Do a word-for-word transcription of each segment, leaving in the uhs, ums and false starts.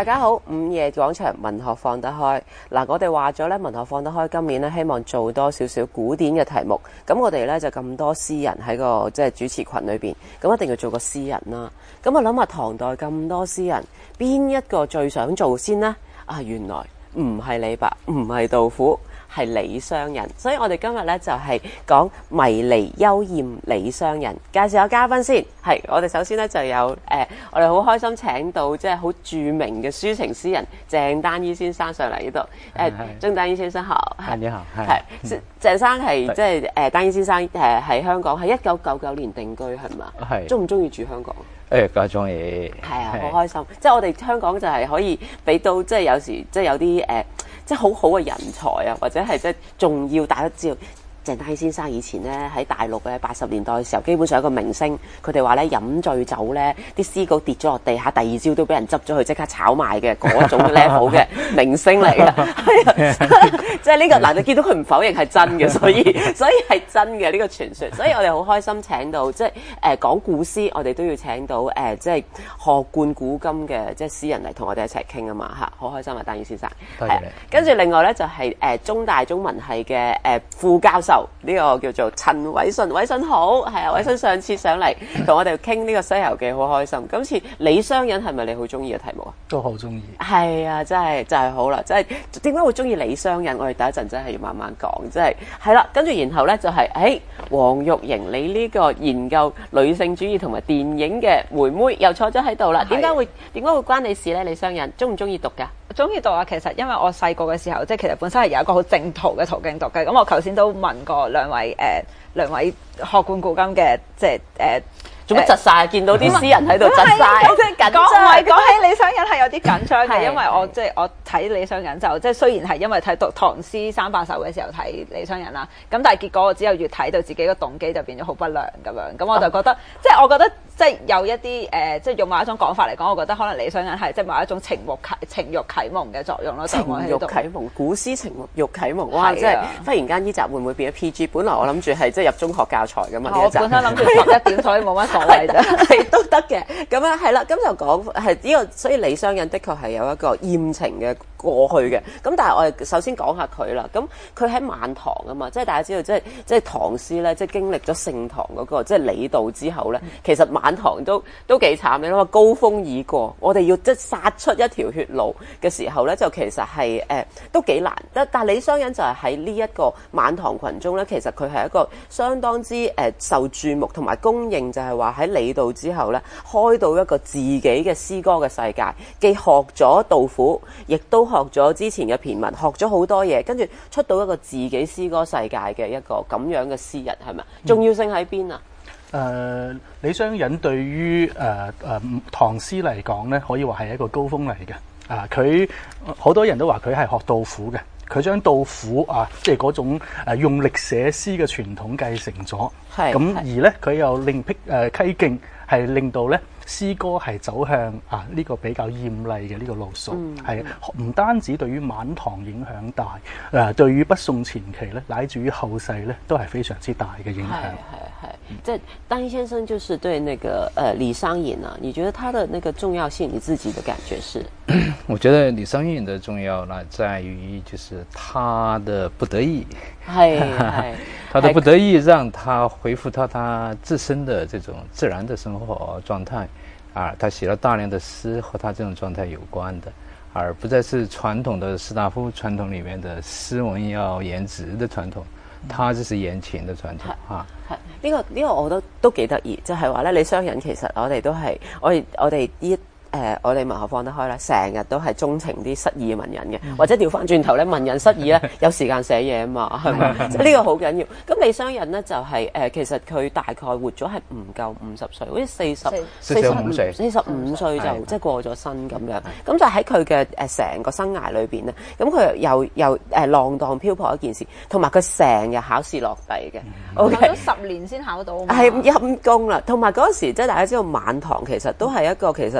大家好，午夜廣場文學放得開嗱，我哋話咗咧，文學放得開今年咧，希望做多少少古典嘅題目。咁我哋咧就咁多詩人喺個即係主持群裏邊，咁一定要做個詩人啦。咁我諗下唐代咁多詩人，邊一個最想做先呢？啊，原來唔係李白，唔係杜甫，係李商隱。所以我哋今日咧就係講迷離幽艷李商隱。介紹下嘉賓先，係我哋首先咧就有誒、呃，我哋好開心請到即係好著名嘅抒情詩人鄭丹依先生上嚟呢度。誒，鄭丹依先生好， 係你好，係係鄭生係即係誒丹依先生誒喺香港，係一九九九年定居係嘛？係。鍾唔鍾意住香港？ 誒，梗係鍾意。係啊，好開心。即係我哋香港就係可以俾到，即係有時即係有啲誒。呃即係好好嘅人才啊，或者係即係重要，大家知道鄭丹依先生以前咧喺大陸嘅八十年代嘅時候，基本上一個明星。佢哋話咧飲醉酒咧，啲詩稿跌咗落地下，第二朝都俾人執咗去，即刻炒賣嘅嗰種 level 嘅明星嚟嘅。係啊，即係呢個嗱，你見到佢唔否認係真嘅，所以所以係真嘅呢個傳說。所以我哋好開心請到即係誒講古詩，我哋都要請到誒即係學貫古今嘅即係詩人嚟同我哋一齊傾啊嘛嚇，好開心啊，丹依先生。 多謝你。 跟住另外咧就係誒中大中文系嘅誒副教授。呢、這個叫做陳偉信，偉信好，係啊，偉信上次上嚟同我哋傾呢個《西遊記》好開心。今次李商隱係咪你好中意嘅題目啊？ 都好中意。 係啊，真係真係好啦，真係點解會中意李商隱？我哋第一陣真係要慢慢講，真係係啦。跟住然後咧就係、是，誒黃玉瑩，你呢個研究女性主義同埋電影嘅妹妹又坐咗喺度啦。點解會點解會關你事咧？李商隱中唔中意讀㗎？ 中意讀啊！其實因為我細個嘅時候，即係其實本身係有一個好正途嘅途徑讀嘅。咁我頭先都問過兩位誒、呃、兩位學貫古今嘅，即係誒做乜窒晒？見到啲詩人喺度窒晒，即係緊張。 唔係講起李商隱係有啲緊張嘅，因為我即係我睇李商隱就即係雖然係因為睇讀唐詩三百首嘅時候睇李商隱啦，咁但係結果我只有越睇到自己個動機就變咗好不良咁樣。咁我就覺得、哦、即係我覺得即係有一啲誒、呃，即係用某一種講法嚟講，我覺得可能李商隱係即係某一種情慾啟情慾啟蒙嘅作用咯。 情慾啟蒙，古詩情慾啟蒙，哇！即係忽然間呢集會唔會變咗 P G？ 本來我諗住係即係入中學教材㗎嘛。 我本身諗住十一點，所以冇乜所謂啫。 係都得嘅，咁樣係啦，咁就講係呢個，所以李商隱的確係有一個豔情嘅過去嘅。咁但係我哋首先講下佢啦。咁佢喺晚唐啊嘛，即係大家知道，即係即係唐詩咧，即係經歷咗盛唐嗰個即係李杜之後咧，其實晚唐都都幾慘。你諗下，高峰已過，我哋要即係殺出一條血路嘅時候咧，就其實係誒、呃、都幾難。但但李商隱就係喺呢一個晚唐群中咧，其實佢係一個相當之誒、呃、受注目同埋公認，就係話喺李杜之後咧，開到一個自己嘅詩歌嘅世界，既學咗杜甫，亦都學咗之前嘅駢文，學咗好多嘢，跟住出到一個自己詩歌世界嘅一個咁樣嘅詩人，係咪？重要性喺邊啊？ 誒、呃，李商隱對於誒誒唐詩嚟講咧，可以話係一個高峰嚟嘅。啊，佢好多人都話佢係學杜甫嘅，佢將杜甫啊，即係嗰種誒用力寫詩嘅傳統繼承咗。係咁而咧，佢又另闢誒蹊徑，係令到咧詩歌係走向啊呢、這個比較豔麗嘅呢個路數，係、嗯、唔單止對於晚唐影響大，誒、啊、對於北宋前期咧，乃至於後世咧，都係非常之大嘅影響。 係係係，即係丹依先生就是對那個誒、呃、李商隱啊，你覺得他的那個重要性，你自己的感覺是？ 我覺得李商隱的重要呢，在於就是他的不得已， 係係， 他的不得已讓他恢復到他自身的這種自然的生活狀態，啊，他寫了大量的詩和他這種狀態有關的，而不再是傳統的士大夫傳統裏面的詩文要言直的傳統，他就是言情的傳統啊。 係呢個呢個我都都幾得意，就係話咧，李商隱其實我哋都係我哋我哋呢。誒、呃，我哋文學放得開啦，成日都係鍾情啲失意嘅文人嘅、嗯，或者調翻轉頭咧，文人失意咧，有時間寫嘢啊嘛，係咪？即係呢個好緊要。咁李商隱咧就係、是、誒、呃，其實佢大概活咗係唔夠五十歲，好似四十四十五歲， 四十五歲就即係過咗身咁樣。咁就喺佢嘅誒成個生涯裏邊咧，咁佢又又誒浪蕩漂泊一件事，同埋佢成日考試落第嘅。 考咗十年先考到， 係陰功啦。同埋嗰陣時，即係大家知道晚唐其實都係一個其實誒。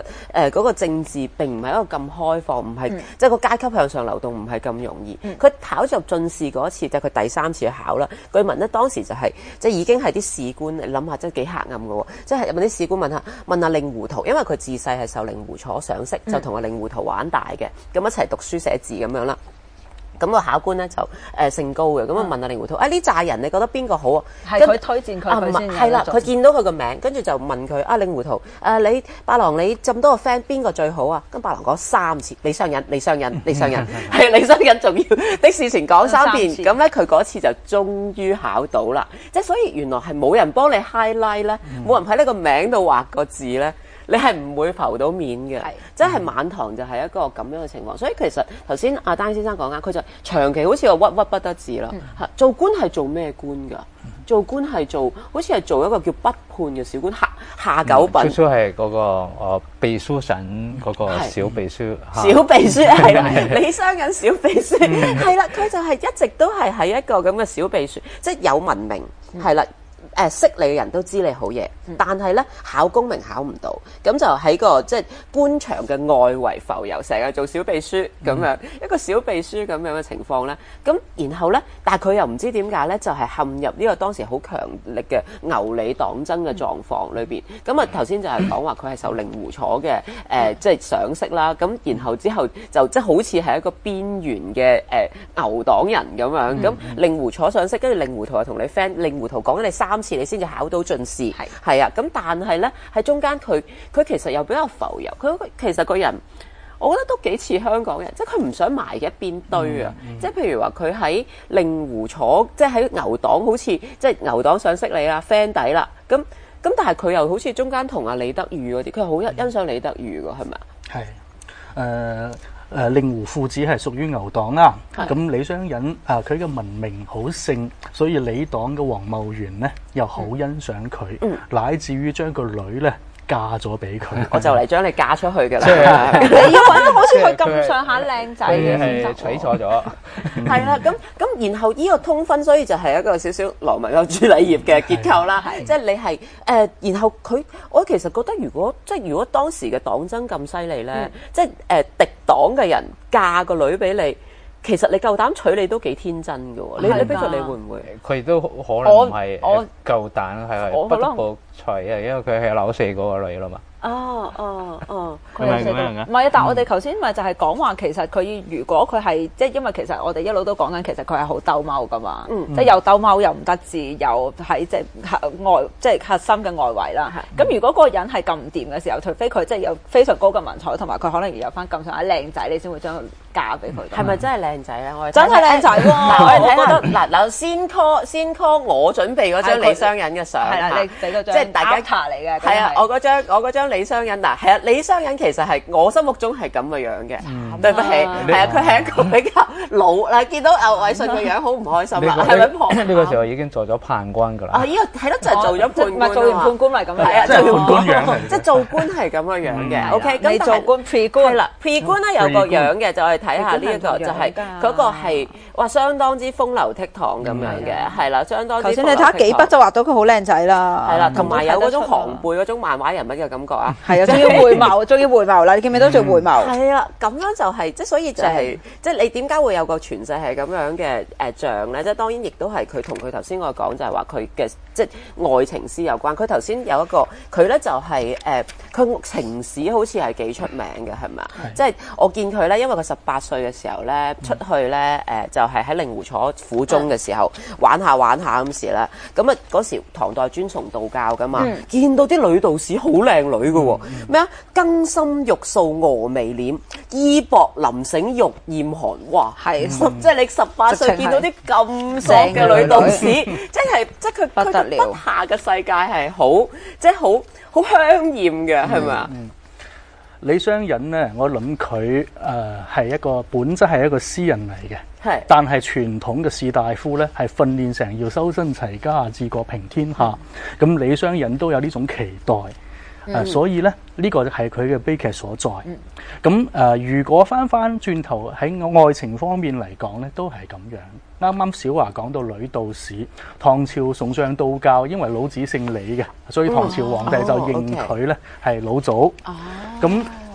誒嗰個政治並唔係一個咁開放，唔係即係個階級向上流動唔係咁容易。佢、嗯、考入進士嗰一次就係、是、佢第三次去考啦。據聞咧當時就係、是、即係已經係啲士官，你諗下真係幾黑暗嘅喎，即係問啲士官問下問下令狐圖，因為佢自細係受令狐楚賞識，就同阿令狐圖玩大嘅，咁一齊讀書寫字咁樣啦。咁個考官咧就誒姓高嘅，咁啊問阿令狐圖，啊呢紮人你覺得邊個好啊？ 係佢推薦佢佢先。 係啦，佢見到佢個名，跟住就問佢啊令狐圖，誒你八郎你咁多個 friend 邊個最好啊？跟八郎講三次，李商隱，李商隱，李商隱，係李商隱仲要的事情講三遍，咁咧佢嗰次就終於考到啦。即係所以原來係冇人幫你 highlight 咧，冇人喺呢個名度畫個字咧。你係唔會浮到面嘅，即係滿堂就係一個咁樣嘅情況。所以其實頭先阿丹先生講啱，佢就長期好似個鬱鬱不得志啦。嗯、做官係做咩官㗎？做官係做好似係做一個叫北判嘅小官，下下九品。 最初係嗰個誒秘書省嗰個小秘書。 小秘書係啦，李商隱小秘書係啦，佢就係一直都係喺一個咁嘅小秘書，即係有文明係啦。誒、呃、識你嘅人都知你好嘢，但係咧考功名考唔到，咁就喺個即係官場嘅外圍浮遊，成日做小秘書咁樣、嗯、一個小秘書咁樣嘅情況咧。咁然後咧，但係佢又唔知點解咧，就係、是、陷入呢個當時好強力嘅牛李黨爭嘅狀況裏邊。咁啊頭先就係講話佢係受令狐楚嘅誒即係賞識啦。咁然後之後就即係好似係一個邊緣嘅誒、呃、牛黨人咁樣。咁、嗯、令狐楚賞識，跟住令狐圖又同你 friend， 令狐圖講緊你三次你先至考到進士，係係啊，咁但係咧喺中間佢佢其實又比較浮游，佢其實個人我覺得都幾似香港人，即係佢唔想埋嘅一邊堆啊，嗯嗯、即係譬如話佢喺令狐楚，即係喺牛黨好似即係牛黨賞識你啦 friend 底啦，咁咁但係佢又好似中間同阿李德裕嗰啲，佢好欣賞李德裕㗎，係咪啊？係誒。 呃誒令狐父子係屬於牛黨啦，咁李商隱啊佢嘅文明好盛，所以李黨嘅黃茂元咧又好欣賞佢，嗯、乃至於將個女咧嫁咗俾佢。 我就嚟將你嫁出去㗎啦！ 你要揾到好似佢咁上下靚仔嘅先得。 取錯咗。 係啦，咁咁然後呢個通婚，所以就係一個少少羅密歐朱麗葉嘅結構啦。即係你係誒、呃，然後佢，我其實覺得如果即係如果當時嘅黨爭咁犀利咧，嗯、即係誒、呃、敵黨嘅人嫁個女俾你。其實你夠膽娶你都幾天真嘅喎，你你逼住你會唔會？ 佢都可能唔係夠膽，係係不得不娶啊，因為佢係扭死嗰個女啦嘛。 哦哦哦， 佢係咁樣嘅。 唔係啊，但係我哋頭先咪就係講話，其實佢如果佢係即係因為其實我哋一路都講緊，其實佢係好兜踎噶嘛，嗯、即係又兜踎又唔得志，又喺即係外即係核心嘅外圍啦。咁、嗯、如果嗰個人係咁唔掂嘅時候，除非佢即係有非常高嘅文采，同埋佢可能要有翻咁上下靚仔，你先會將佢嫁俾佢。係咪真係靚仔咧？我哋真係靚仔喎！ 嗱，我哋睇下嗱嗱先 call 先 call 我準備嗰張李商隱嘅相， 係啦，你俾嗰張即係大家嚟嘅。 係啊，我嗰張我嗰張李商隱嗱，係啊，李商隱其實係我心目中係咁嘅樣嘅。對不起，係啊，佢係一個比較老嗱，見到牛偉信嘅樣好唔開心啦，係咪婆？ 呢個時候已經做咗判官㗎啦。 啊，呢個係咯，就係做咗判官， 做完判官咪咁樣。 係啊， 做判官樣， 即係做官係咁嘅樣嘅。OK，咁你做官 pre 官係啦，pre 官咧有個樣嘅，就係睇下呢一個就係嗰個係哇，相當之風流倜儻咁樣嘅，係啦，相當之。 頭先你睇下幾筆就畫到佢好靚仔啦， 係啦，同埋有嗰種寒背嗰種漫畫人物嘅感覺啊， 係啊，仲要回眸，仲要回眸啦，你記唔記得仲回眸？ 係啊，咁樣就係即係所以就係即係你點解會有個傳世係咁樣嘅誒像咧？即係當然亦都係佢同佢頭先我講就係話佢嘅即係愛情史有關。佢頭先有一個佢咧就係誒佢情史好似係幾出名嘅，係咪啊？即係我見佢咧，因為佢十八歲嘅時候咧出去咧誒就係喺令狐楚府中嘅時候玩下玩下咁時咧，咁啊嗰時唐代尊崇道教噶嘛，見到啲女道士好靚女嘅喎，咩啊更深玉素峨眉臉，衣薄林醒玉豔寒，哇！係十即係你十八歲見到啲咁索嘅女道士，即係即係佢佢筆下嘅世界係好即係好好香豔嘅，係咪啊？ 李商隱咧，我諗佢誒係一個本質係一個詩人嚟嘅， 係， 但係傳統嘅士大夫咧係訓練成要修身齊家治國平天下，咁、嗯、李商隱都有呢種期待。誒、嗯呃，所以咧，呢、這個係佢嘅悲劇所在。咁誒、嗯呃，如果翻翻轉頭喺愛情方面嚟講咧，都係咁樣。啱啱小華講到女道士，唐朝崇尚道教，因為老子姓李嘅，所以唐朝皇帝就認佢咧係老祖。咁、哦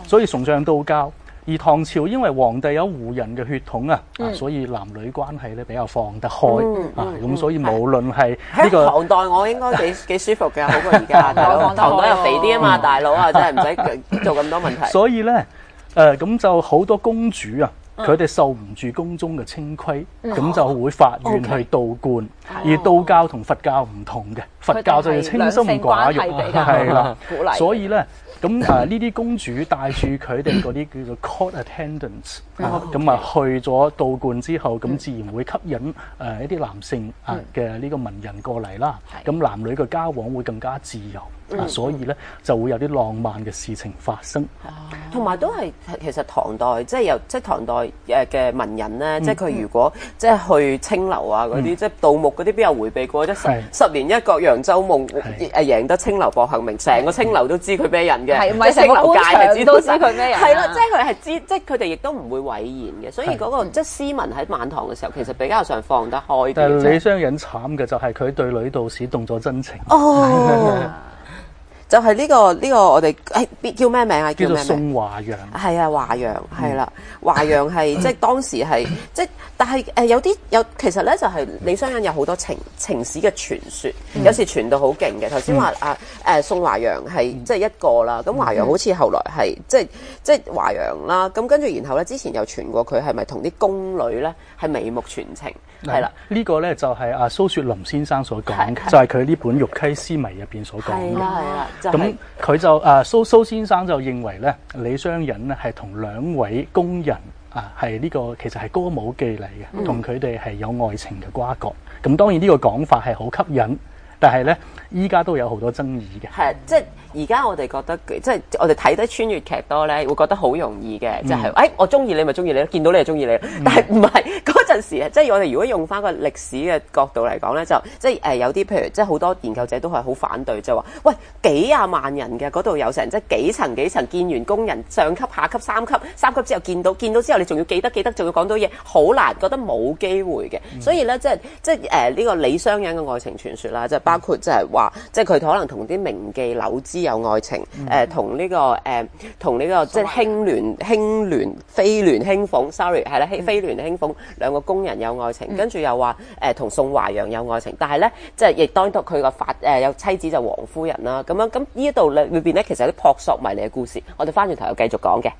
所以崇尚道教。而唐朝因為皇帝有胡人嘅血統啊， 嗯啊，所以男女關係咧比較放得開、 嗯啊，咁、 嗯所以無論係呢喺個唐代我應該幾幾舒服嘅，好過而家。大佬唐代又肥啲啊嘛，大佬啊，真係唔使做咁多問題。 所以咧，誒咁就好多公主啊，佢哋受唔住宮中嘅清規，咁、就會發願去道觀。而道教同佛教唔同嘅，佛教就要清心寡欲，係啦，所以咧。咁啊，呢啲公主帶住佢哋嗰啲叫做 court attendants，咁啊去咗道觀之後，咁自然會吸引誒一啲男性啊嘅呢個文人過嚟啦。咁男女嘅交往會更加自由。啊，所以咧就會有啲浪漫嘅事情發生。 同埋都係其實唐代即係有即係唐代誒嘅文人咧，即係佢如果即係去青樓啊嗰啲，即係盜墓嗰啲，邊有迴避過？即係十十年一覺揚州夢，誒贏得青樓薄幸名，成個青樓都知佢咩人嘅， 唔係成個官場都知佢咩人。 係啦，即係佢係知，即係佢哋亦都唔會諱言嘅。所以嗰個即係斯文喺晚唐嘅時候，其實比較上放得開啲。 但係李商隱慘嘅就係佢對女道士動咗真情。 哦。就係呢個呢個我哋誒叫咩名啊？ 叫做宋華陽。係啊，華陽係啦，華陽係即係當時係即係，但係誒有啲有其實咧就係李商隱有好多情情史嘅傳說，有時傳到好勁嘅。頭先話啊誒宋華陽係即係一個啦，咁華陽好似後來係即係即係華陽啦，咁跟住然後咧之前又傳過佢係咪同啲宮女咧係眉目傳情？係啦， 呢個咧就係阿蘇雪林先生所講嘅，就係佢呢本《玉溪詩謎》入邊所講嘅。 係啦係啦。 咁佢就啊蘇蘇先生就認為咧，李商隱咧係同兩位宮人啊係呢個其實係歌舞伎嚟嘅，同佢哋係有愛情嘅瓜葛。咁當然呢個講法係好吸引，但係咧依家都有好多爭議嘅。 係即係而家我哋覺得即係我哋睇得穿越劇多咧，會覺得好容易嘅，就係、是、誒、哎、我中意你咪中意你咯，見到你就中意你。但係唔係嗰陣時啊，即係我哋如果用翻個歷史嘅角度嚟講咧，就即係誒有啲譬如即係好多研究者都係好反對，就話喂幾廿萬人嘅嗰度有成即係幾層幾層見完工人上級下級三級三級之後見到見到之後，你仲要記得記得，仲要講到嘢，好難，覺得冇機會嘅。嗯、所以咧即係即係誒呢個李商隱嘅愛情傳說啦，即係包括即係話即係佢可能同啲名妓柳枝有愛情，誒同呢個誒同呢個即係興聯興聯飛聯興鳳 sorry 係啦，飛聯興鳳兩個工人有愛情，跟住又話誒同宋華陽有愛情，但係咧即係亦當到佢個法誒有妻子就王夫人啦，咁樣咁呢一度裏裏邊咧其實有啲撲朔迷離嘅故事，我哋翻轉頭又繼續講嘅。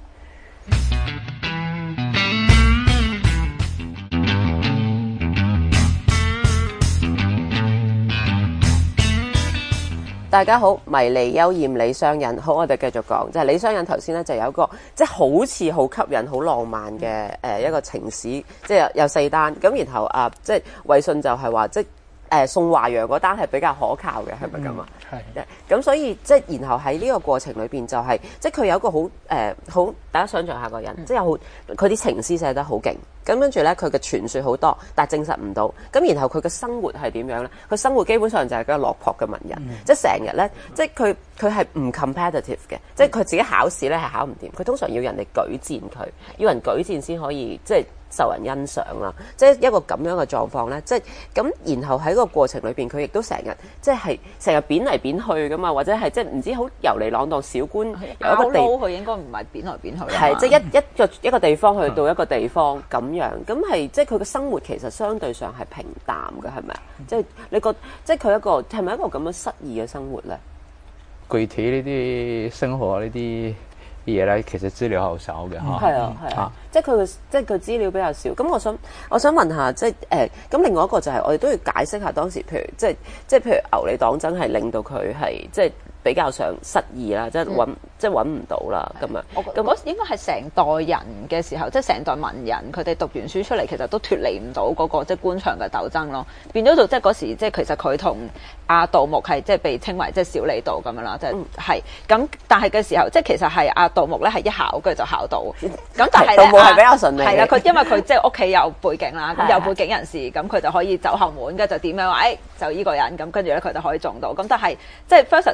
大家好，迷離幽艷李商隱，好，我哋繼續講，就係、是、李商隱頭先咧就有一個即係好似好吸引、好浪漫嘅誒、呃、一個情史，即係有，有四單，咁然後啊，即係衛信就係話即係。誒、呃、宋華陽嗰單係比較可靠嘅，係咪咁啊？係。咁所以即係然後喺呢個過程裏邊就係、是，即係佢有一個好誒好，大家想象下個人，嗯、即係有好佢啲情詩寫得好勁。咁跟住咧，佢嘅傳說好多，但係證實唔到。咁然後佢嘅生活係點樣咧？佢生活基本上就係嗰個落魄嘅文人，嗯、即係成日咧，即係佢佢係唔 competitive 嘅，即係佢自己考試咧係考唔掂，佢通常要人哋舉薦佢，要人舉薦先可以即係受人欣賞啦。即係一個咁樣嘅狀況咧，即係咁。然後喺個過程裏邊，佢亦都成日即係成日扁嚟扁去噶嘛，或者係即係唔知好遊離浪蕩小官，有一個地佢應該唔係扁來扁去， 係即係一一個一個地方去到一個地方咁樣，咁係即係佢嘅生活其實相對上係平淡嘅，係咪啊？即係你覺即係佢一個係咪一個咁樣失意嘅生活咧？ 具體呢啲生活呢啲嘢咧，其實資料好少嘅嚇。 係啊，係啊，即係佢嘅即係佢資料比較少。咁我想我想問下，即係誒咁另外一個就係我哋都要解釋下當時，譬如即係即係譬如牛李黨爭係令到佢係即係比較上失意啦，即係揾即係揾唔到啦咁樣。 我咁嗰應該係成代人嘅時候，即係成代文人，佢哋讀完書出嚟，其實都脫離唔到嗰個即係官場嘅鬥爭咯。變咗做即係嗰時，即係其實佢同阿杜牧係即係被稱為即係小李杜咁樣啦，即係係咁。但係嘅時候，即係其實係阿杜牧咧係一考跟住就考到。咁但係杜牧係比較順利嘅。 係啦，佢因為佢即係屋企有背景啦，咁有背景人士，咁佢就可以走後門，跟住就點樣話誒就依個人咁，跟住咧佢就可以中到。咁但係即係 versus 李商隱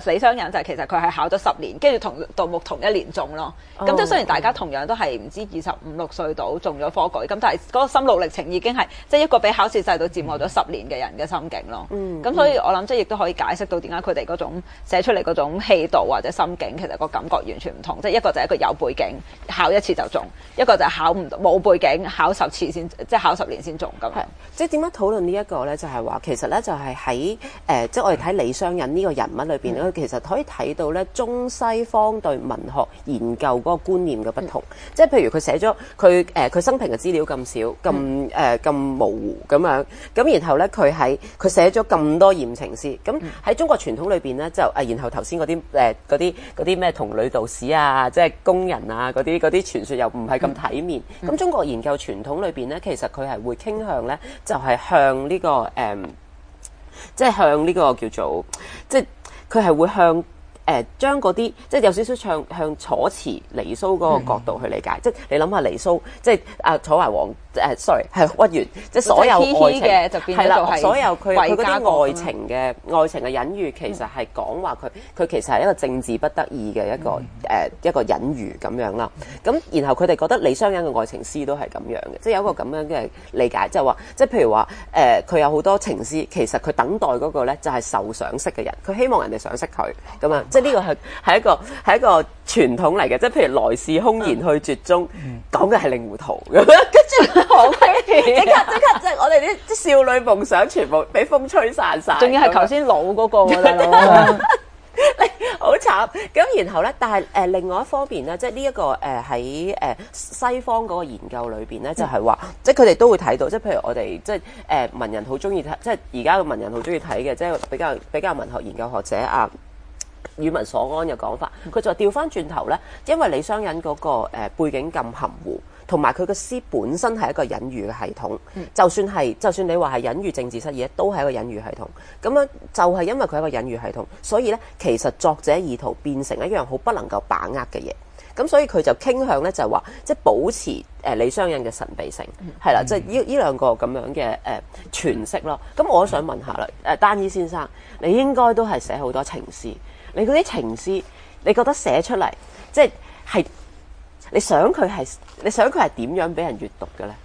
人就係其實佢係考咗十年，跟住同杜牧同一年中咯。咁、哦、即係雖然大家同樣都係唔知二十五六歲到中咗科舉，咁但係嗰個心路歷程已經係即係一個俾考試制度折磨咗十年嘅人嘅心境咯。咁、嗯、所以我諗即係亦都可以解釋到點解佢哋嗰種寫出嚟嗰種氣度或者心境，其實個感覺完全唔同。即係一個就係一個有背景，考一次就中；一個就係考唔到冇背景，考十次先即係考十年先中咁。 係即係點樣討論呢一個咧？就係、是、話其實咧就係喺誒即係我哋睇李商隱呢個人物裏邊咧，嗯、其實可以睇到咧中西方對文學研究嗰個觀念嘅不同。嗯、即係譬如佢寫咗佢誒佢生平嘅資料咁少，咁誒咁模糊咁樣，咁然後咧佢喺佢寫咗咁多言情詩，咁喺中國傳統裏邊咧就誒，然後頭先嗰啲誒嗰啲嗰啲咩童女道士啊，即係工人啊嗰啲嗰啲傳說又唔係咁體面。咁、嗯、中國研究傳統裏邊咧，其實佢係會傾向咧，就係、是、向呢、這個誒、嗯，即係向呢個叫做，即係佢係會向。誒將嗰啲即係有少少向向楚辭離騷嗰個角度去理解，嗯、即係你諗下離騷，即係阿楚懷王誒 sorry 係屈原，即係所有愛情嘅就變咗係所有佢佢嗰啲愛情嘅愛情嘅隱喻，其實係講話佢佢其實係一個政治不得已嘅一個誒、嗯呃、一個隱喻咁樣啦。咁然後佢哋覺得李商隱嘅愛情詩都係咁樣嘅，即係有一個咁樣嘅理解，即係話即係譬如話誒佢有好多情詩，其實佢等待嗰個咧就係受賞識嘅人，佢希望人哋賞識佢咁樣。即係呢個係係一個係一個傳統嚟嘅，即係譬如來勢洶然去絕中，講嘅係令狐桃咁樣，跟住好即刻即刻即係我哋啲啲少女夢想全部俾風吹散晒， 仲要係頭先老嗰個喎，大佬好慘。咁然後咧，但係誒、呃、另外一方面咧，即係呢一個誒喺誒西方嗰個研究裏邊咧，就係、是、話，即係佢哋都會睇到，即係譬如我哋即係誒、呃、文人好中意睇，即係而家嘅文人好中意睇嘅，即係比較比較文學研究學者啊。語文所安嘅講法，佢就調翻轉頭咧，因為李商隱嗰個誒背景咁含糊，同埋佢嘅詩本身係一個隱喻嘅系統。嗯、就算係就算你話係隱喻政治失意，都係一個隱喻系統。咁樣就係因為佢係一個隱喻系統，所以咧其實作者意圖變成一樣好不能夠把握嘅嘢。咁所以佢就傾向咧就係話，即係保持誒李商隱嘅神秘性，係啦、嗯，即係呢呢兩個咁樣嘅誒詮釋咯。咁我都想問下啦，誒丹伊先生，你應該都係寫好多情詩。你嗰啲情詩，你覺得寫出嚟，即係係你想佢係你想佢係點樣俾人閱讀嘅咧？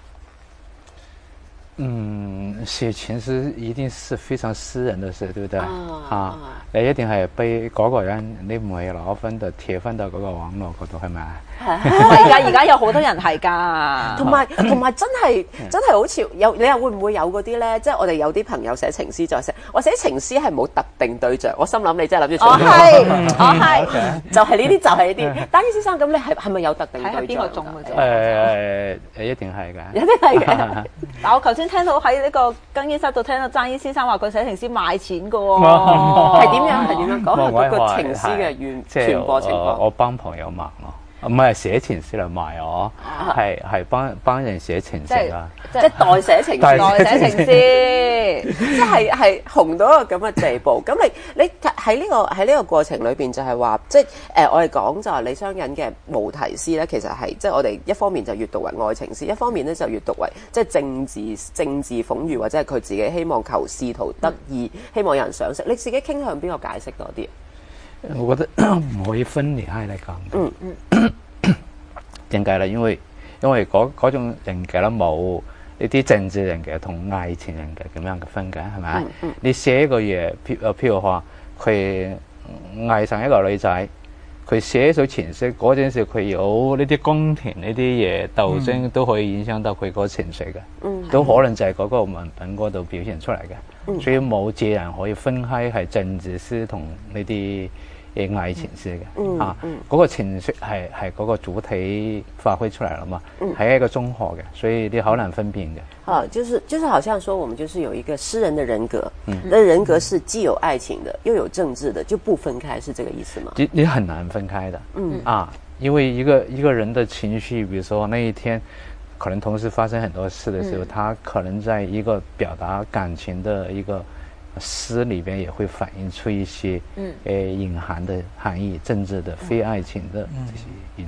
嗯，寫情詩一定是非常私人的事，對不對？啊， 啊你一定係俾嗰個人，你唔係攞翻就貼翻到嗰個網絡嗰度，係咪啊？ 係㗎，而家有好多人係㗎， 同埋同埋真係真係好似有你又會唔會有嗰啲咧？即係我哋有啲朋友寫情詩就寫，我寫情詩係冇特定對象，我心諗你真係諗住。 我係我係， 就係呢啲就係呢啲。丹伊先生咁，你係係咪有特定對象？ 睇下邊個中嘅啫。 誒誒，一定係㗎， 一定係嘅。 但我頭先聽到喺呢個更衣室度聽到丹伊先生話佢寫情詩賣錢㗎喎， 係點樣？係點樣講下嗰個情詩嘅傳傳播情況？ 我幫朋友賣咯。唔係寫情詩嚟賣我，係係幫幫人寫情詩啦， 即係代寫情詩， 代寫情詩， 即係係紅到一個咁嘅地步。咁你你喺呢個喺呢個過程裏邊就係話，即係誒我哋講就係李商隱嘅無題詩咧，其實係即係我哋一方面就閱讀為愛情詩，一方面咧就閱讀為即係政治政治諷喻，或者係佢自己希望求仕途得意，嗯、希望有人賞識。你自己傾向邊個解釋多啲？ 我覺得唔可以分裂開嚟講。嗯嗯，點解咧？因為因為嗰嗰種人格咧冇呢啲政治人格同愛情人格咁樣嘅分解，係咪？嗯嗯、你寫一個嘢，譬譬如話佢愛上一個女仔，佢寫咗情詩嗰陣時，佢有呢啲宮廷呢啲嘢鬥爭，嗯、都可以影響到佢嗰個情緒嘅。嗯，都可能就係嗰個文本嗰度表現出嚟嘅。嗯、所以冇自然可以分開係政治詩同呢啲嘅愛情詩嘅。嗯、啊，嗰、嗯、個情緒係係嗰個主體發揮出嚟啦嘛，係、嗯、一個綜合嘅，所以你好難分辨嘅。 啊，就是就是好像說，我們就是有一個詩人的人格，嗯，那人格是既有愛情的，又有政治的，就不分開，是這個意思嗎？ 你你很難分開的，嗯啊，因為一個一個人的情緒，比如說那一天可能同時發生很多事的時候，嗯、他可能在一個表達感情的一個詩裏邊，也會反映出一些嗯誒隱含的含義、政治的、非愛情的這些因素。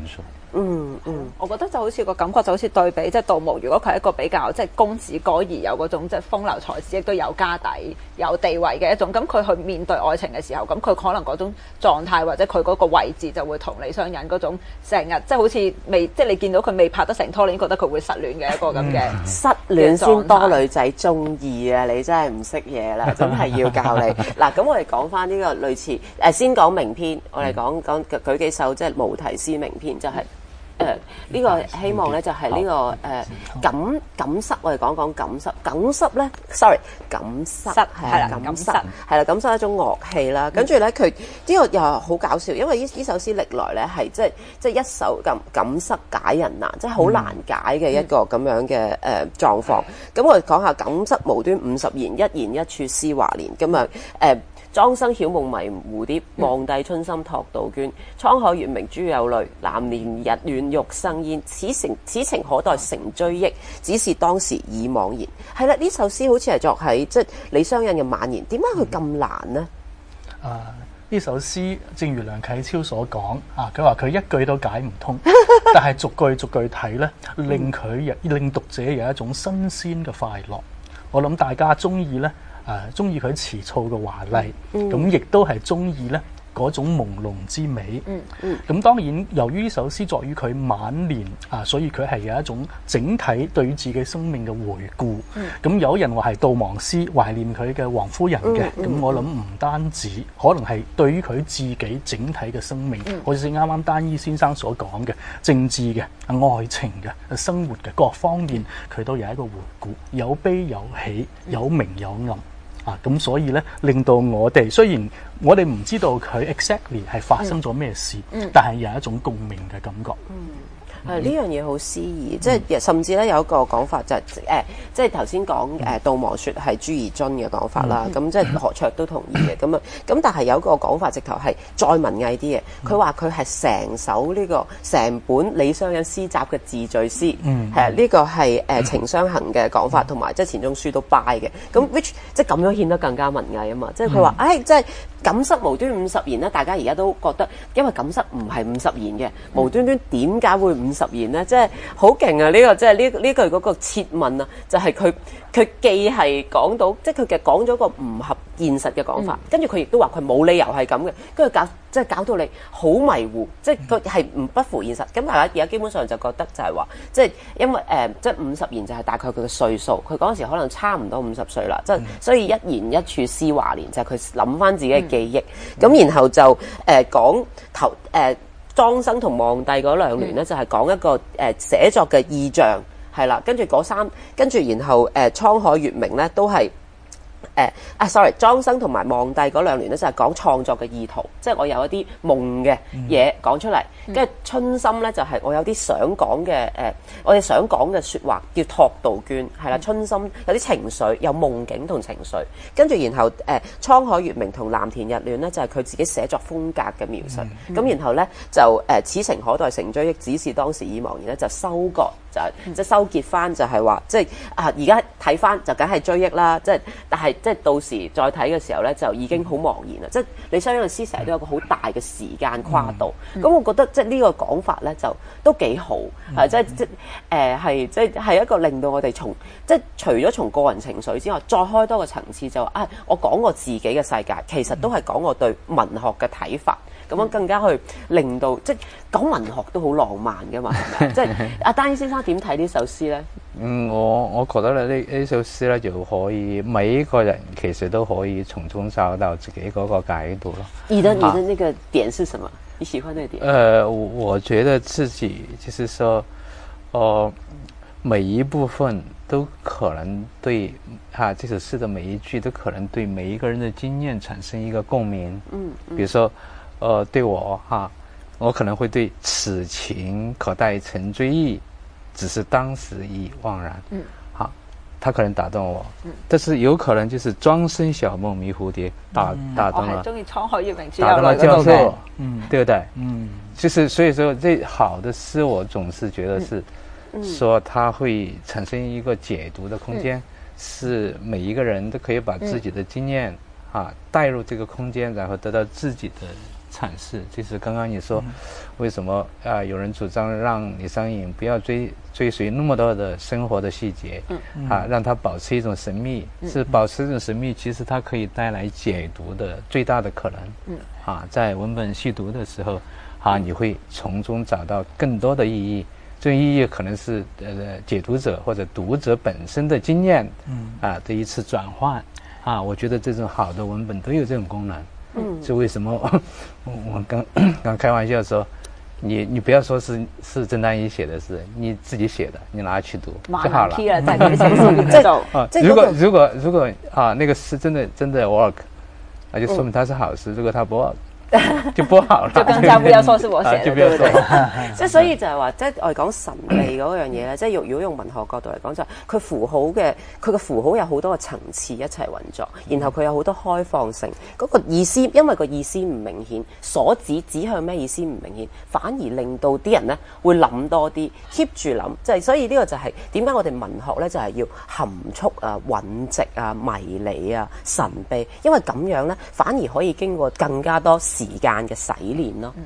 嗯嗯， 我覺得就好似個感覺就好似對比，即係杜牧，如果佢係一個比較即係公子哥兒，有嗰種即係風流才子，亦都有家底、有地位嘅一種，咁佢去面對愛情嘅時候，咁佢可能嗰種狀態或者佢嗰個位置就會同李商隱嗰種成日即係好似未即係你見到佢未拍得成拖，你已經覺得佢會失戀嘅一個咁嘅、嗯、 失戀先多女仔中意啊！你真係唔識嘢啦，真係要教你嗱。咁我哋講翻呢個類似誒，先講名篇，我哋講講舉幾首即係無題詩名篇，就係、是。誒呢、呃這個希望咧就係、是、呢、這個誒、呃、感感室，我哋講講感室。感室咧 ，sorry， 感室係啦，感室係啦，感室係一種樂器啦。跟住咧，佢呢個又好搞笑，因為呢呢首詩歷來咧係即係即係一首咁感室解人難，即係好難解嘅一個咁樣嘅誒狀況。咁我哋講下感室無端五十言，一言一處思華年咁樣誒。呃莊生曉夢迷蝴蝶，望帝春心托杜鵑。滄海月明珠有淚，南連日暖玉生煙。此情此情可待成追憶，只是當時已惘然。係啦，呢首詩好似係作喺即係李商隱嘅晚年，點解佢咁難呢？ 啊！呢首詩正如梁啟超所講啊，佢話佢一句都解唔通，但係逐句逐句睇咧，令佢令讀者有一種新鮮嘅快樂。我諗大家中意咧。誒中意佢詞藻嘅華麗，咁亦都係中意咧嗰種朦朧之美。嗯嗯。咁當然，由於呢首詩作於佢晚年啊，所以佢係有一種整體對於自己生命嘅回顧。咁、嗯、有人話係悼亡詩，懷念佢嘅王夫人嘅。咁、嗯嗯、我諗唔單止，可能係對於佢自己整體嘅生命，嗯、好似啱啱丹依先生所講嘅政治嘅、愛情嘅、生活嘅各方面，佢都有一個回顧，有悲有喜，有明有暗。啊，咁所以咧，令到我哋雖然我哋唔知道佢 exactly 係發生咗咩事，嗯嗯、但係有一種共鳴嘅感覺。嗯係呢樣嘢好詩意，即係甚至咧有一個講法就係、是、誒、呃，即係頭先講誒悼亡說係朱彝尊嘅講法啦，咁、嗯、即係何卓都同意嘅，咁啊，咁但係有一個講法直頭係再文藝啲嘅，佢話佢係成首呢、這個成本李商隱詩集嘅自序詩，係啊，呢個係誒程雙行嘅講法，同埋即係錢鍾書都 buy 嘅，咁 which 即係咁樣顯得更加文藝啊嘛，即係佢話誒即係。感室無端五十言咧，大家而家都覺得，因為感室唔係五十言嘅，無端端點解會五十言咧？即係好勁啊！呢、這個即係呢呢句嗰個設問啊，就係佢佢既係講到，即係佢嘅講咗個唔合現實嘅講法，跟住佢亦都話佢冇理由係咁嘅，跟住搞即係搞到你好迷糊，即係佢係唔不符現實。咁大家而家基本上就覺得就係話，即係因為誒、呃，即係五十言就係大概佢嘅歲數，佢嗰陣時可能差唔多五十歲啦，即係、嗯、所以一言一處思華年，就係佢諗翻自己嘅記憶。咁、嗯、然後就誒、呃、講頭誒莊生同望帝嗰兩聯咧，就係、是、講一個誒、呃、寫作嘅意象係啦，跟住嗰三跟住然後誒、呃、滄海月明咧都係。誒啊，sorry，莊生同埋望帝嗰兩聯咧就係講創作嘅意圖，即係我有一啲夢嘅嘢講出嚟，跟住、嗯、春心咧就係我有啲想講嘅誒，我哋想講嘅説話叫托杜鵑，係啦，春心有啲情緒，有夢境同情緒，跟住然後誒、呃、滄海月明同藍田日暖咧就係佢自己寫作風格嘅描述，咁、嗯嗯、然後咧就誒、呃、此情可待成追憶，只是當時已惘然咧就收割。就係即係收結翻，就係話即係啊！而家睇翻就梗係追憶啦，即係但係即係到時再睇嘅時候咧，就已經好茫然啦。即係李商隱嘅詩成日都有個好大嘅時間跨度，咁、嗯、我覺得即係呢個講法咧就都幾好，係即係即係誒係即係係一個令到我哋從即係除咗從個人情緒之外，再開多個層次就話啊，我講我自己嘅世界，其實都係講我對文學嘅睇法。咁樣更加去令到即係講文學都好浪漫㗎嘛，係咪？即係阿丹依先生點睇呢首詩咧？ 嗯，我我覺得咧呢呢首詩咧就可以每一個人其實都可以從中找到自己嗰個解讀咯。 你的你的那個點是什麼？你喜歡那個點？ 呃，我覺得自己就是說，呃，每一部分都可能對哈、啊、這首詩的每一句都可能對每一個人的經驗產生一個共鳴。嗯，嗯比如說。呃，對我哈、啊，我可能會對此情可待成追憶，只是當時已惘然。嗯，好、啊，他可能打動我。嗯，但是有可能就是莊生曉夢迷蝴蝶打、嗯、打動了。我係中意滄海月明珠有淚，打動了教授。嗯，對不對？嗯，就是所以說，這好的詩我總是覺得是，嗯、說它會產生一個解讀的空間，嗯、是每一個人都可以把自己的經驗、嗯、啊帶入這個空間，然後得到自己的阐释。就是刚刚你说，为什么啊、呃、有人主张让李商隐不要追追随那么多的生活的细节，嗯啊，让他保持一种神秘，嗯、是保持这种神秘，其实它可以带来解读的最大的可能。嗯啊，在文本细读的时候，啊，你会从中找到更多的意义。这种意义可能是呃解读者或者读者本身的经验，嗯啊的一次转换，啊，我觉得这种好的文本都有这种功能，嗯，是为什么我我刚刚开玩笑说，你你不要说是是郑丹仪写的诗，你自己写的，你拿去读就好了。 批了在佢寫書嗰度。 啊，如果如果如果啊那个诗真的真的 work， 那就說明它是好詩。如果它不 work，就不好啦， 就更加不要說是我寫嘅，對唔對？ 即係所以就係話，即係我哋講神秘嗰樣嘢咧，即係如果用文學角度嚟講，就係佢符號嘅，佢嘅符號有好多個層次一齊運作，然後佢有好多開放性，嗰、那個意思，因為個意思唔明顯，所指指向咩意思唔明顯，反而令到啲人咧會諗多啲 ，keep 住諗，即係所以呢個就係點解我哋文學咧就係要含蓄啊、韻藉啊、迷離啊、神秘，因為咁樣咧反而可以經過更加多時間嘅洗練咯。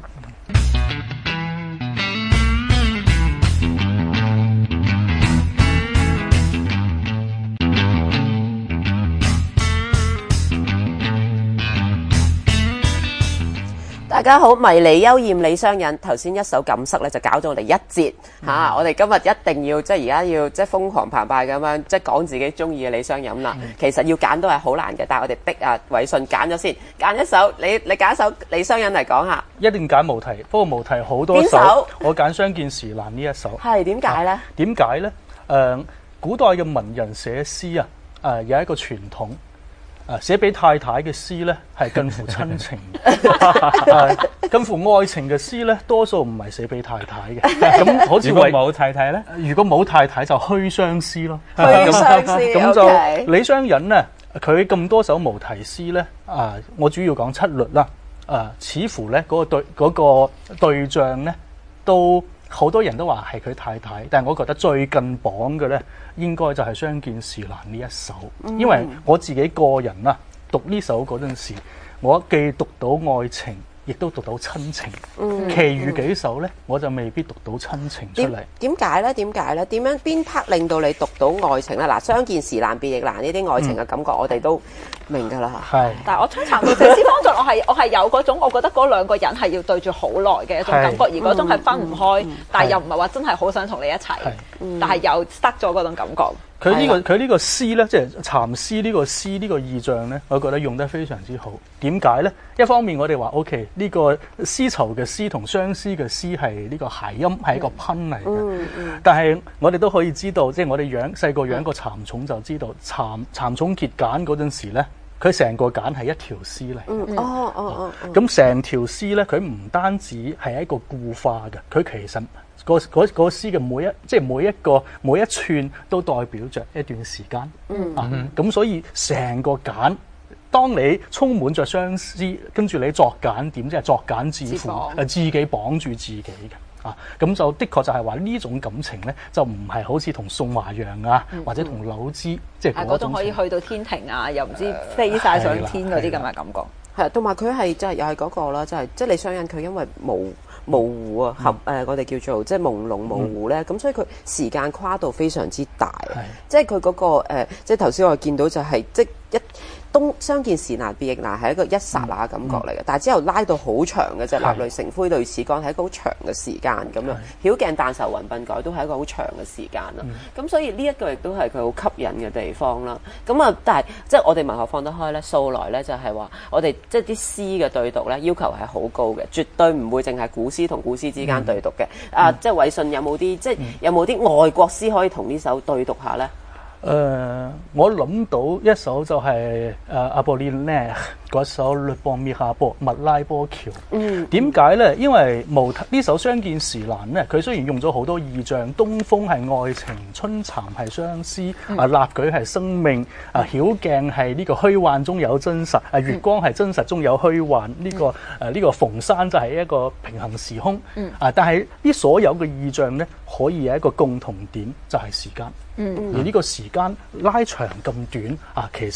大家好，迷離幽豔李商隱，頭先一首感塞咧就搞咗我哋一節嚇、嗯啊，我哋今日一定要即係而家要即係瘋狂澎湃咁樣，即係講自己中意嘅李商隱啦。嗯、其實要揀都係好難嘅，但係我哋逼啊偉信揀咗先，揀一首你你揀一首李商隱嚟講下。 一定揀無題，不過無題好多首，首我揀相見時難呢一首。 係點解咧？ 點解咧？誒、呃，古代嘅文人寫詩啊，誒、呃、有一個傳統。誒寫俾太太嘅詩咧，係近乎親情嘅；近乎愛情嘅詩咧，多數唔係寫俾太太嘅。咁好似如果冇太太咧， 如果冇太太就虛相思咯。 虛相思， 咁就李商隱咧，佢咁多首無題詩咧，啊，我主要講七律啦。啊，似乎咧嗰個對嗰個對象咧，都好多人都話係佢太太，但係我覺得最近榜嘅咧，應該就係相見時難呢一首，因為我自己個人啊讀呢首嗰陣時，我既讀到愛情，亦都讀到親情。嗯，其餘幾首咧，我就未必讀到親情出嚟。 點解咧？點解咧？點樣邊 part 令到你讀到愛情咧？嗱，相見時難別亦難呢啲愛情嘅感覺，嗯、我哋都明㗎啦嚇。係。但係我春蠶同寫詩方丈，我係我係有嗰種，我覺得嗰兩個人係要對住好耐嘅一種感覺，而嗰種係分唔開，嗯嗯、但係又唔係話真係好想同你一齊，嗯、但係又得咗嗰種感覺。 佢呢、這個佢呢個詩咧，即係蠶詩呢個詩呢個意象咧，我覺得用得非常之好。點解咧？一方面我哋話 O.K. 呢個絲綢嘅絲同相思嘅思係呢個諧音，係一個噴嚟嘅。嗯嗯、但係我哋都可以知道，即係我哋養細個養個蠶蟲就知道，蠶蠶蟲結繭嗰陣時咧，佢成個繭係一條絲嚟。嗯嗯、哦哦哦。咁成條絲咧，佢唔單止係一個固化嘅，佢其實。個嗰個詩嘅每一即係每一個每一寸都代表着一段時間，嗯、啊咁所以成個繭，當你充滿着相思，跟住你作繭點，即係作繭自負，誒自己綁住自己嘅，啊咁就的確就係話呢種感情咧，就唔係好似同宋華陽啊，嗯、或者同柳枝，即係嗰種可以去到天庭啊，又唔知飛晒上天嗰啲咁嘅感覺。 係，同埋佢係即係又係嗰個啦，就係即係李商隱佢因為冇。模糊啊，合誒、嗯呃、我哋叫做即係朦朧模糊咧，咁、嗯、所以佢時間跨度非常之大，是即係佢嗰個、呃、即係頭先我見到就係、是、即一東相見時難別亦難係一個一剎那嘅感覺嚟嘅，嗯、但係之後拉到好長嘅啫，蠟淚成灰淚始乾係一個好長嘅時間咁樣，曉鏡但愁雲鬢改都係一個好長嘅時間啦。咁、嗯、所以呢一個亦都係佢好吸引嘅地方啦。咁啊，但係即係我哋文學放得開咧，素來咧就係話我哋即係啲詩嘅對讀咧要求係好高嘅，絕對唔會淨係古詩同古詩之間對讀嘅。嗯、啊，即係偉信有冇啲即係有冇啲外國詩可以同呢首對讀下咧？ 誒、呃，我諗到一首就係誒阿波利奈嗰首《勒邦米哈波》密拉波橋。嗯，點解咧？因為無呢首《相見時難》咧，佢雖然用咗好多意象，東風係愛情，春蠶係相思，嗯、啊蠟炬係生命，啊曉鏡係呢個虛幻中有真實，啊月光係真實中有虛幻。呢、這個誒呢、嗯啊這個逢山就係一個平行時空。嗯，啊但係呢所有嘅意象咧，可以有一個共同點，就係、是、時間。嗯，而呢個時間拉長咁短啊，其實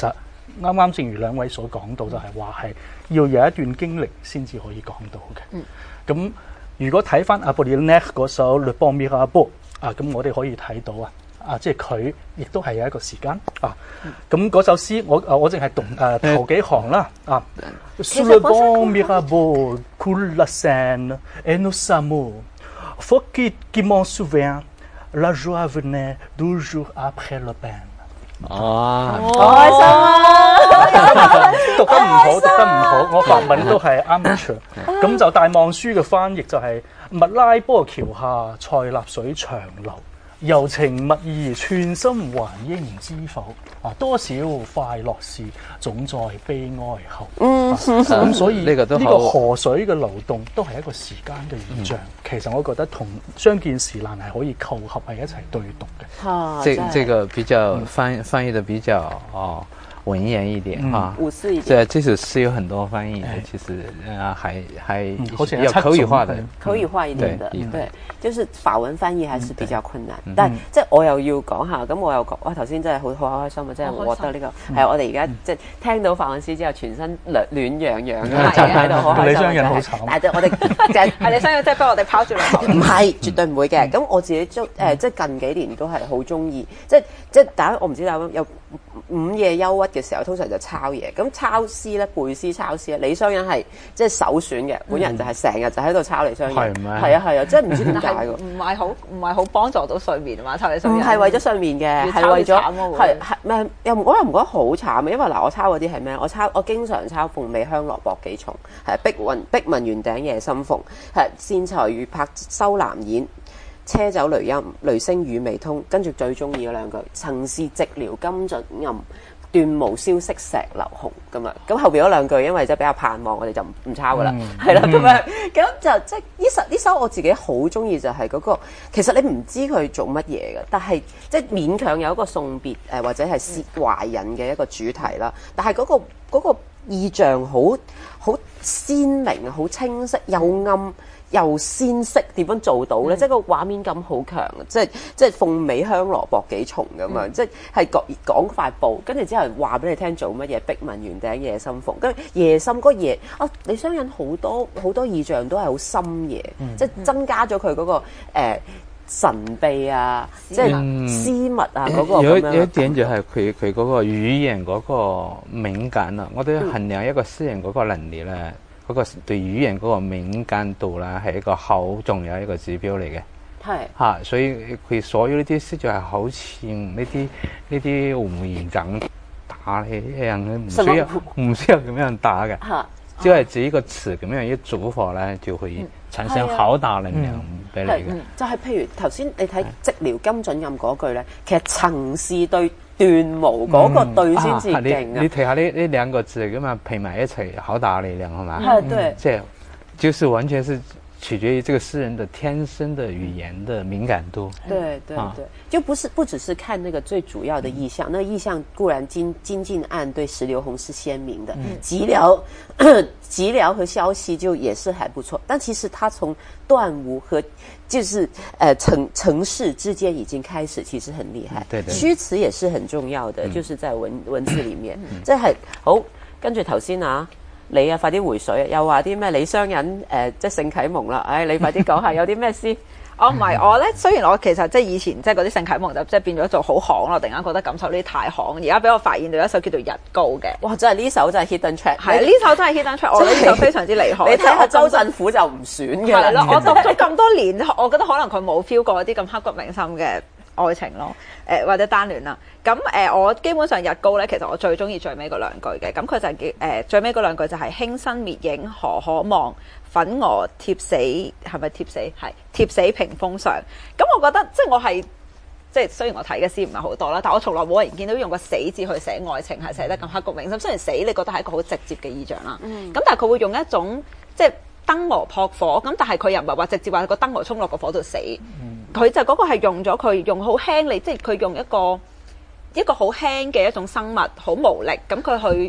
啱啱正如兩位所講到，就係話係要有一段經歷先至可以講到嘅。咁、嗯、如果睇翻阿布列涅嗰首《Le Bon Mirabeau》啊，咁我哋可以睇到啊，啊即係佢亦都係有一個時間啊。咁嗰首詩我啊我淨係讀誒、呃、頭幾行啦啊。Sous le bon Mirabeau coule la Seine et nos amours, faut qu'il qu'il m'en souvienne, la joie venait deux jours après le bain。 哦， 開心啊！ 讀得唔好，讀得唔好，我法文都係 amateur。咁就大望書嘅翻譯就係密拉波橋下塞納水長流，柔情蜜意寸心還應知否？啊，多少快樂事總在悲哀後。嗯，咁、啊、所以呢、這個、個河水嘅流動都係一個時間嘅現象。嗯、其實我覺得同相見時難係可以扣合係一齊對讀嘅。 啊， 這這個比較翻、嗯、翻譯得比較哦文言一點哈， 武士一點。 這這首詩有很多翻譯的，其實啊還還要口語化的， 口語化一點的，對，就是法文翻譯還是比較困難。但即係我又要講下，咁我又講，哇頭先真係好好開心啊！即係獲得呢個係我哋而家即係聽到法文詩之後，全身暖暖洋洋嘅，就喺度好開心。 李商隱好慘， 但係我哋係李商隱，即係俾我哋拋住兩頭。 唔係，絕對唔會嘅。咁我自己中誒，即係近幾年都係好中意，即係即係大家我唔知大家有午夜憂鬱嘅時候，通常就抄嘢。咁抄詩咧，背詩抄詩咧，李商隱係即係首選嘅。本人就係成日就喺度抄李商隱。係咩？係啊係啊，即係唔知點解㗎。 唔係好唔係好幫助到睡眠啊嘛？抄李商隱。 唔係為咗睡眠嘅，係為咗係係咩？又我又唔覺得好慘啊！因為嗱，我抄嗰啲係咩？我抄我經常抄鳳尾香羅薄幾重，係碧雲碧雲園頂夜深逢，係線才遇拍收藍燕。車走雷音，雷聲雨未通，跟住最中意嗰兩句，曾是寂寥金樽暗，斷無消息石榴紅咁樣。咁後邊嗰兩句，因為即係比較盼望，我哋就唔唔抄噶啦，係啦咁樣。咁就即係呢首呢首我自己好中意，就係嗰個其實你唔知佢做乜嘢嘅，但係即係勉強有一個送別誒或者係涉懷孕嘅一個主題啦。但係嗰個嗰個意象好好鮮明，好清晰，又暗又鮮色，點樣做到咧？嗯、即係個畫面感好強，即係即係鳳尾香羅薄幾重咁樣，嗯、即係係講講塊布，跟住之後話俾你聽做乜嘢？碧雲園頂夜深逢，跟住夜深嗰個夜啊！李商隱好多好多意象都係好深夜，嗯、即係增加咗佢嗰個、呃、神秘啊，嗯、即係私密啊嗰、嗯、個有有一點就係佢佢嗰個語言嗰個敏感啊！我哋衡量一個詩人嗰個能力咧。嗯嗰個對語言嗰個敏感度啦，係一個好重要一個指標嚟嘅。係嚇、啊，所以佢所有呢啲詩就係好似呢啲呢啲弧形咁打你一樣嘅，唔需要唔需要咁樣打嘅。嚇，只係自己個詞咁樣一組合咧，就會產生好大能量俾你嘅、嗯嗯。就係、是、譬如頭先你睇寂寥金樽暗嗰句咧，其實曾是對斷無嗰個對先至勁啊！ 你睇下呢呢兩個字咁啊，拼埋一齊，好大力量係嘛？ 係對， 即係就是完全是取決於這個詩人的天生的語言的敏感度。 對對對，就不是不只是看那個最主要的意象，那個意象固然金金晉暗對石榴紅是鮮明的，寂寥寂寥和消息就也是還不錯，但其實它從斷無和就是呃城城市之間已經開始，其實很厲害。對對，虛詞也是很重要的，嗯、就是在文文字裡面，即係、嗯、好。跟住頭先啊，你啊快啲回水，又話啲咩李商隱誒即係性啟蒙啦，唉、哎、你快啲講下有啲咩詩。 哦，唔係我咧，雖然我其實即係以前即係嗰啲性啟蒙就即係變咗做好行咯，突然間覺得感受呢啲太行。而家俾我發現到一首叫做《日高》嘅， 哇！真係呢首真係 hidden track， 係啊，呢首真係 hidden track，我覺得呢首非常之厲害。 你睇下周振虎就唔選嘅， 係咯，我讀咗咁多年，我覺得可能佢冇 feel 過一啲咁刻骨銘心嘅愛情咯，誒、呃、或者單戀啦。咁誒、呃，我基本上《日高》咧，其實我最中意最尾嗰兩句嘅。咁佢就係叫誒、呃、最尾嗰兩句就係輕身滅影何可望，粉蛾貼死係咪貼死係貼死屏風上。咁我覺得即係我係即係雖然我睇嘅詩唔係好多啦，但我從來冇人見到用個死字去寫愛情係寫得咁刻骨銘心。雖然死你覺得係一個好直接嘅意象啦，咁、嗯、但係佢會用一種即係燈蛾撲火，咁但係佢又唔係話直接話個燈蛾衝落個火度死，佢、嗯、就嗰個係用咗佢用好輕力，即係佢用一個一個好輕嘅一種生物，好無力咁佢去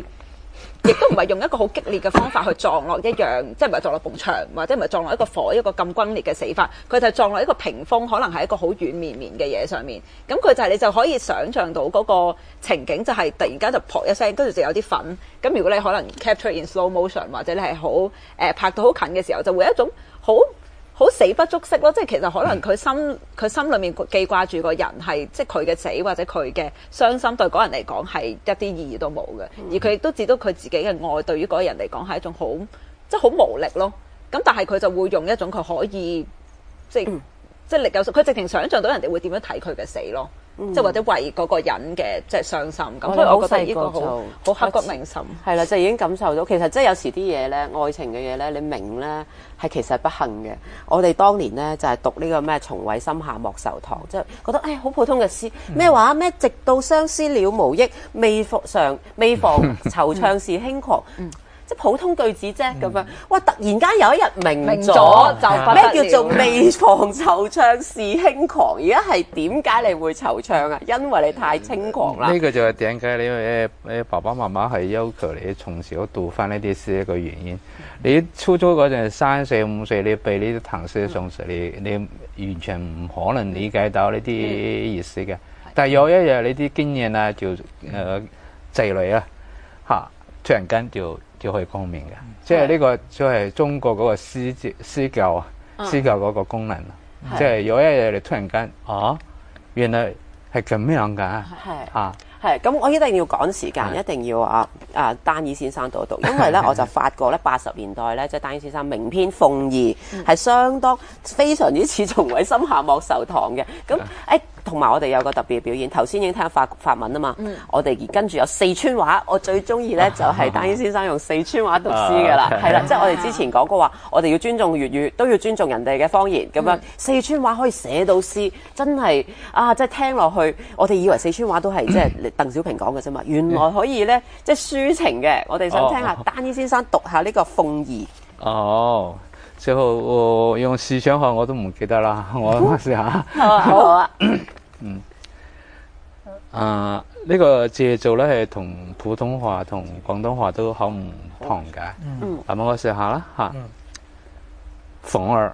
亦都唔係用一個好激烈嘅方法去撞落一樣，即係唔係撞落埲牆，或者唔係撞落一個火一個咁轟烈嘅死法，佢就係撞落一個屏風，可能係一個好軟綿綿嘅嘢上面。咁佢就係、是、你就可以想像到嗰個情景，就係突然間就撲一聲，跟住就有啲粉。咁如果你可能 capture in slow motion，或者你係好誒拍到好近嘅時候，就會有一種好好死不足惜咯，即係其實可能佢心佢心裏面記掛住個人係，即係佢嘅死或者佢嘅傷心對嗰人嚟講係一啲意義都冇嘅，而佢亦都知道佢自己嘅愛對於嗰人嚟講係一種好即係好無力咯。咁但係佢就會用一種佢可以即係、嗯、即係力有佢直情想像到人哋會點樣睇佢嘅死咯。即係或者為嗰個人嘅即係傷心咁，所以我覺得呢個好好刻骨銘心。 係啦，就已經感受到其實即係有時啲嘢咧，愛情嘅嘢咧，你明咧係其實不幸嘅。我哋當年咧就係讀呢個咩從偉心下莫愁堂，即係覺得誒好普通嘅詩，咩話咩直到相思了無益，未復常未妨惆悵是輕狂。即係普通句子啫咁樣，哇！突然間有一日明咗，就咩叫做未妨惆悵是輕狂？而家係點解你會惆悵啊？因為你太輕狂啦。 呢個就係點解你誒誒爸爸媽媽係要求你從小讀翻呢啲詩一個原因。你初初嗰陣三四五歲，你背呢啲唐詩宋詞，你你完全唔可能理解到呢啲意思嘅。但係有一日你啲經驗啊，就誒積累啊，嚇突然間就〜就可以光明嘅，即係呢個就係中國嗰個詩詩教啊，詩教嗰個功能啊，即係有一日你突然間啊，原來係咁樣㗎，係啊。 係咁，我一定要趕時間，一定要啊啊丹爾先生讀一讀，因為咧我就發覺咧八十年代咧，即係丹爾先生名篇《鳳儀》係相當非常之似從偉心下莫愁堂嘅。咁誒，同埋我哋有個特別嘅表演，頭先已經聽法法文啊嘛，嗯、我哋跟住有四川話，我最中意咧就係丹爾先生用四川話讀詩㗎啦，係啦，即係我哋之前講過話，我哋要尊重粵語，都要尊重人哋嘅方言咁樣。嗯、四川話可以寫到詩，真係啊！即係聽落去，我哋以為四川話都係即係。鄧小平講嘅啫嘛，原來可以咧，即係抒情嘅。我哋想聽下丹爾先生讀下呢個《鳳儀》。 哦，最後我用四川話我都唔記得啦，我試下。 好啊，好啊。 嗯。啊，呢個節奏咧係同普通話同廣東話都好唔同嘅。嗯。咁我試下啦嚇。鳳兒。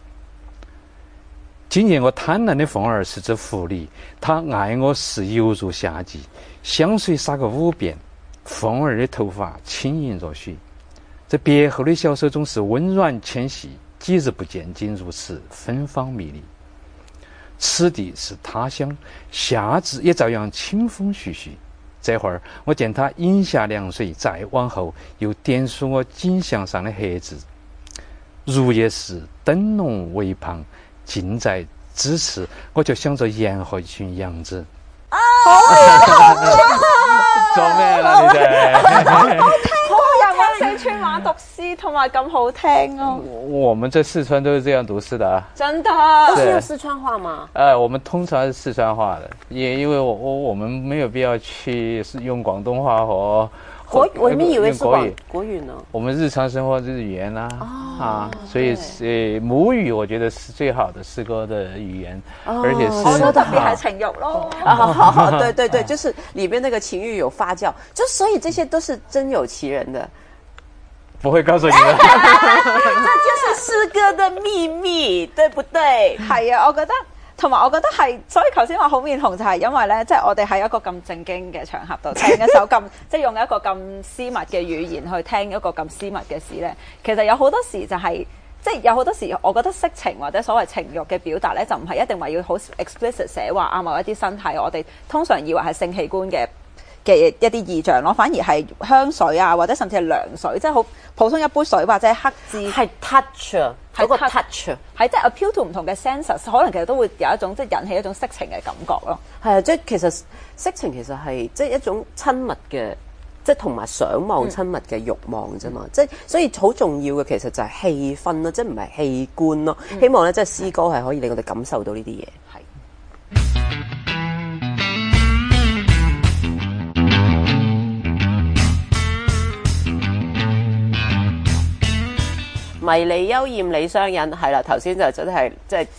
今夜我貪婪的鳳兒是隻狐狸，它愛我時猶如夏季，香水灑個無邊，鳳兒的頭髮輕盈若許。這別後的小手總是溫軟纖細，幾日不見竟如此芬芳迷離。此地是他鄉，夏至也照樣清風徐徐。這會兒我見他飲下涼水，再往後又點綴我頸項上的黑痣。如也是燈籠微旁。近在咫尺，我就想着演好一群樣子。 啊！ 做咩啦你哋？ 好聽，又用四川話讀詩，同埋咁好聽哦。 我們在四川都是這樣讀詩的啊。 真的？ 都是用四川話嗎？ 呃，我們通常是四川話的，也因為我我我們沒有必要去用廣東話和。 國我們以為是廣國語呢。 我們日常生活就是語言啦、啊，哦、啊，所以是母語，我覺得是最好的詩歌的語言，哦、而且是。 我說特別係情欲咯。 啊，好好，對對對，就是裏面那個情欲有發酵，就所以這些都是真有其人的。 不會告訴你的。 這就是詩歌的秘密，對不對？ 係啊，我覺得。同埋我覺得係，所以頭先話好面紅就係因為咧，即係我哋喺一個咁正經嘅場合度聽一首咁，即係用一個咁私密嘅語言去聽一個咁私密嘅詩咧。其實有好多時就係、是，即係有好多時，我覺得色情或者所謂情慾嘅表達咧，就唔係一定話要好 explicit 寫話啊某一啲身體，我哋通常以為係性器官嘅嘅一啲意象咯，反而係香水啊，或者甚至係涼水，即係好普通一杯水或者黑字， 係 touch 啊，係個 touch， 係即係 appeal to 唔同嘅 senses，可能其實都會有一種即係引起一種色情嘅感覺咯。 係啊，即係其實色情其實係即係一種親密嘅，即係同埋想望親密嘅慾望啫嘛。即係、嗯、所以好重要嘅其實就係氣氛咯，即係唔係器官咯。嗯、希望咧即係詩歌係可以令我哋感受到呢啲嘢。係。迷離幽豔理相引係啦，頭先就真係即係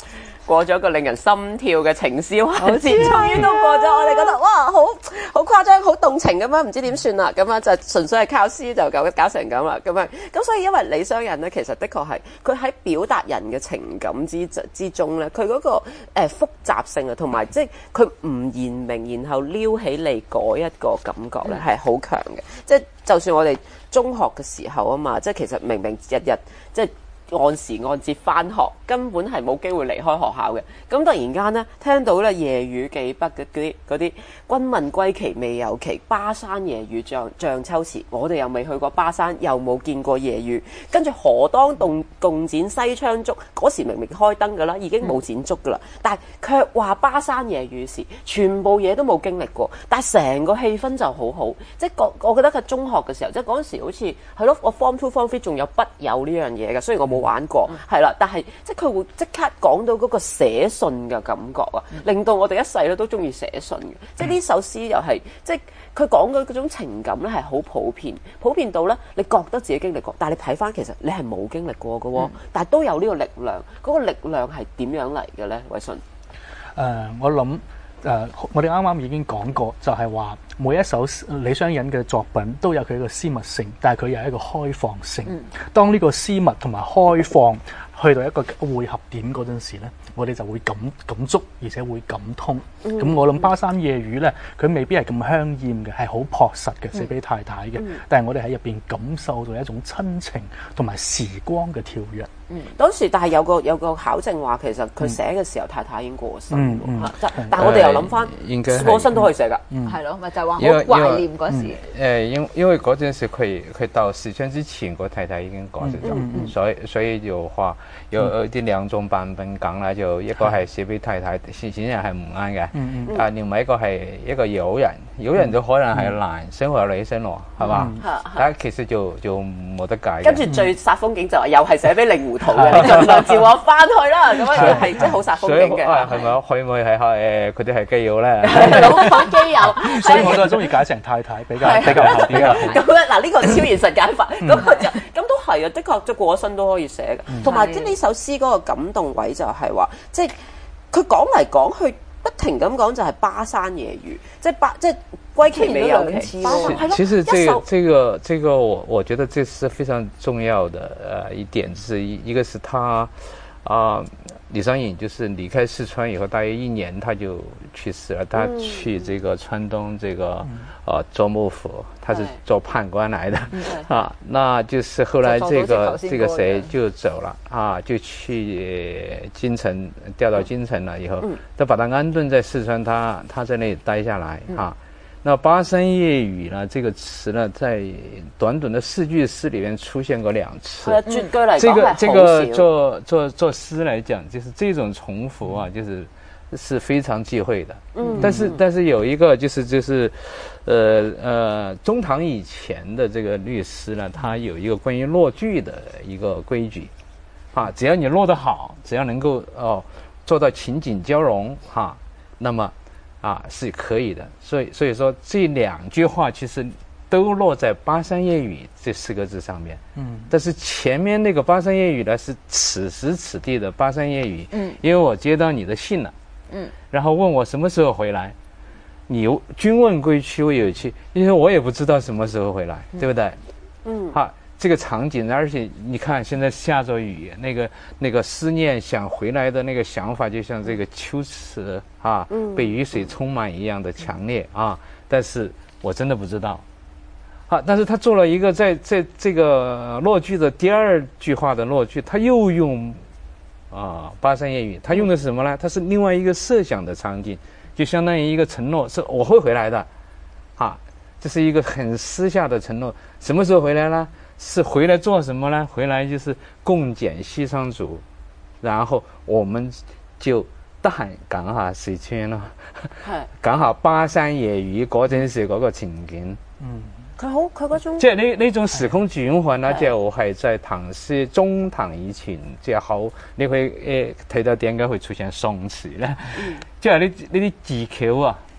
過咗個令人心跳嘅情詩環節，終於都過咗。我哋覺得哇，好好誇張，好動情咁樣，唔知點算啦。咁樣就純粹係靠詩就搞搞成咁啦。咁樣咁所以因為李商隱咧，其實的確係佢喺表達人嘅情感之之中咧，佢嗰、那個誒、呃、複雜性啊，同埋即係佢唔言明，然後撩起嚟嗰一個感覺咧，係好強嘅。即係就算我哋中學嘅時候啊嘛，即係其實明明日日即係按時按節返學，根本係冇機會離開學校嘅。咁突然間咧，聽到咧夜雨寄北嘅嗰啲嗰啲，君問歸期未有期，巴山夜雨漲漲秋池。我哋又未去過巴山，又冇見過夜雨。跟住何當共共剪西窗燭，嗰時明明開燈㗎啦，已經冇剪燭㗎啦。但係卻話巴山夜雨時，全部嘢都冇經歷過，但係成個氣氛就好好。即係我我覺得佢中學嘅時候，即係嗰陣時好似係咯，我 form two form three 仲有筆友呢樣嘢嘅，雖然我冇玩過，係啦，但係即係佢會即刻講到嗰個寫信嘅感覺啊，令到我哋一世咧都中意寫信嘅。即係呢首詩又係即係佢講嘅嗰種情感咧係好普遍，普遍到咧你覺得自己經歷過，但係你睇翻其實你係冇經歷過嘅喎，但係都有呢個力量。嗰個力量係點樣嚟嘅咧？偉信， 誒，我諗。誒、呃，我哋啱啱已經講過，就係話每一首李商隱嘅作品都有佢嘅私密性，但係佢有一個開放性。嗯、當呢個私密同埋開放去到一個匯合點嗰陣時咧，我哋就會感感觸，而且會感通。咁、嗯、我諗巴山夜雨咧，佢未必係咁香豔嘅，係好樸實嘅寫俾太太嘅。嗯、但係我哋喺入邊感受到一種親情同埋時光嘅跳躍。 嗯，當時但係有個有個考證話，其實佢寫嘅時候、嗯、太太已經過身喎、嗯嗯、但係我哋又諗翻，過身都可以寫㗎，係咯，咪就係話好懷念嗰時。 誒，因因為嗰陣時佢佢到死前之前，個太太已經過咗咗、嗯嗯，所以所以就話有啲兩種版本講啦，就一個係寫俾太太，顯然係唔啱嘅，嗯嗯、啊，另外一個係一個友人，友人就可能係男生或者女生咯，係嘛？但係其實就就冇得解。 跟住最煞風景就係又係寫俾令狐圖嘅，你盡量召我翻去啦，咁樣係真係好煞風景嘅。 係咪可以唔可以係誒佢哋係基友咧？ 老闆基友， 所以我都係中意解成太太比較比較好啲嘅。 咁咧嗱，呢個超現實解法，咁佢就咁都係啊，的確即係過咗身都可以寫嘅。同埋即係呢首詩嗰個感動位就係話，即係佢講嚟講去不停咁講就係巴山夜雨，即係巴即係歸期未有期。 其實這個這個這個我我覺得這是非常重要的呃一點，就是一一個是他啊、呃、李商隱就是離開四川以後大約一年他就去世了，他去這個川東這個呃做幕府，他是做判官來的啊，那就是後來這個這個誰就走了啊，就去京城調到京城了以後，他把他安頓在四川，他他在那裡待下來啊。那巴山夜雨呢？這個詞呢，在短短的四句詩裡面出現過兩次。 絕句嚟講這個這個做做做詩來講，就是這種重複啊，就是是非常忌諱的。嗯。但是但是有一個就是就是，呃呃，中唐以前的這個律詩呢，它有一個關於落句的一個規矩，啊，只要你落得好，只要能夠哦做到情景交融，哈、啊，那麼。啊，是可以的，所以所以說這兩句話其實都落在巴山夜雨這四個字上面。嗯，但是前面那個巴山夜雨呢，是此時此地的巴山夜雨。嗯，因為我接到你的信了。嗯，然後問我什麼時候回來，你君問歸去未有期，因為我也不知道什麼時候回來，嗯、對不對？嗯，好。這個場景，而且你看現在下着雨，那個那個思念想回來的那個想法，就像這個秋池啊，被雨水充滿一樣的強烈啊！但是我真的不知道，啊！但是他做了一個在在這個落句的第二句話的落句，他又用啊巴山夜雨，他用的是什麼呢？他是另外一個設想的場景，就相當於一個承諾，是我會回來的，啊！這是一個很私下的承諾，什麼時候回來呢？是回來做什麼呢？回來就是共剪西窗燭，然後我們就得閒講下四川咯，講下巴山夜雨嗰陣時嗰個情景。嗯， 佢好佢嗰種即係呢呢種時空轉換啦，就係在唐詩中唐以前，即係好你會誒睇到點解會出現宋詞咧？即係呢呢啲技巧啊，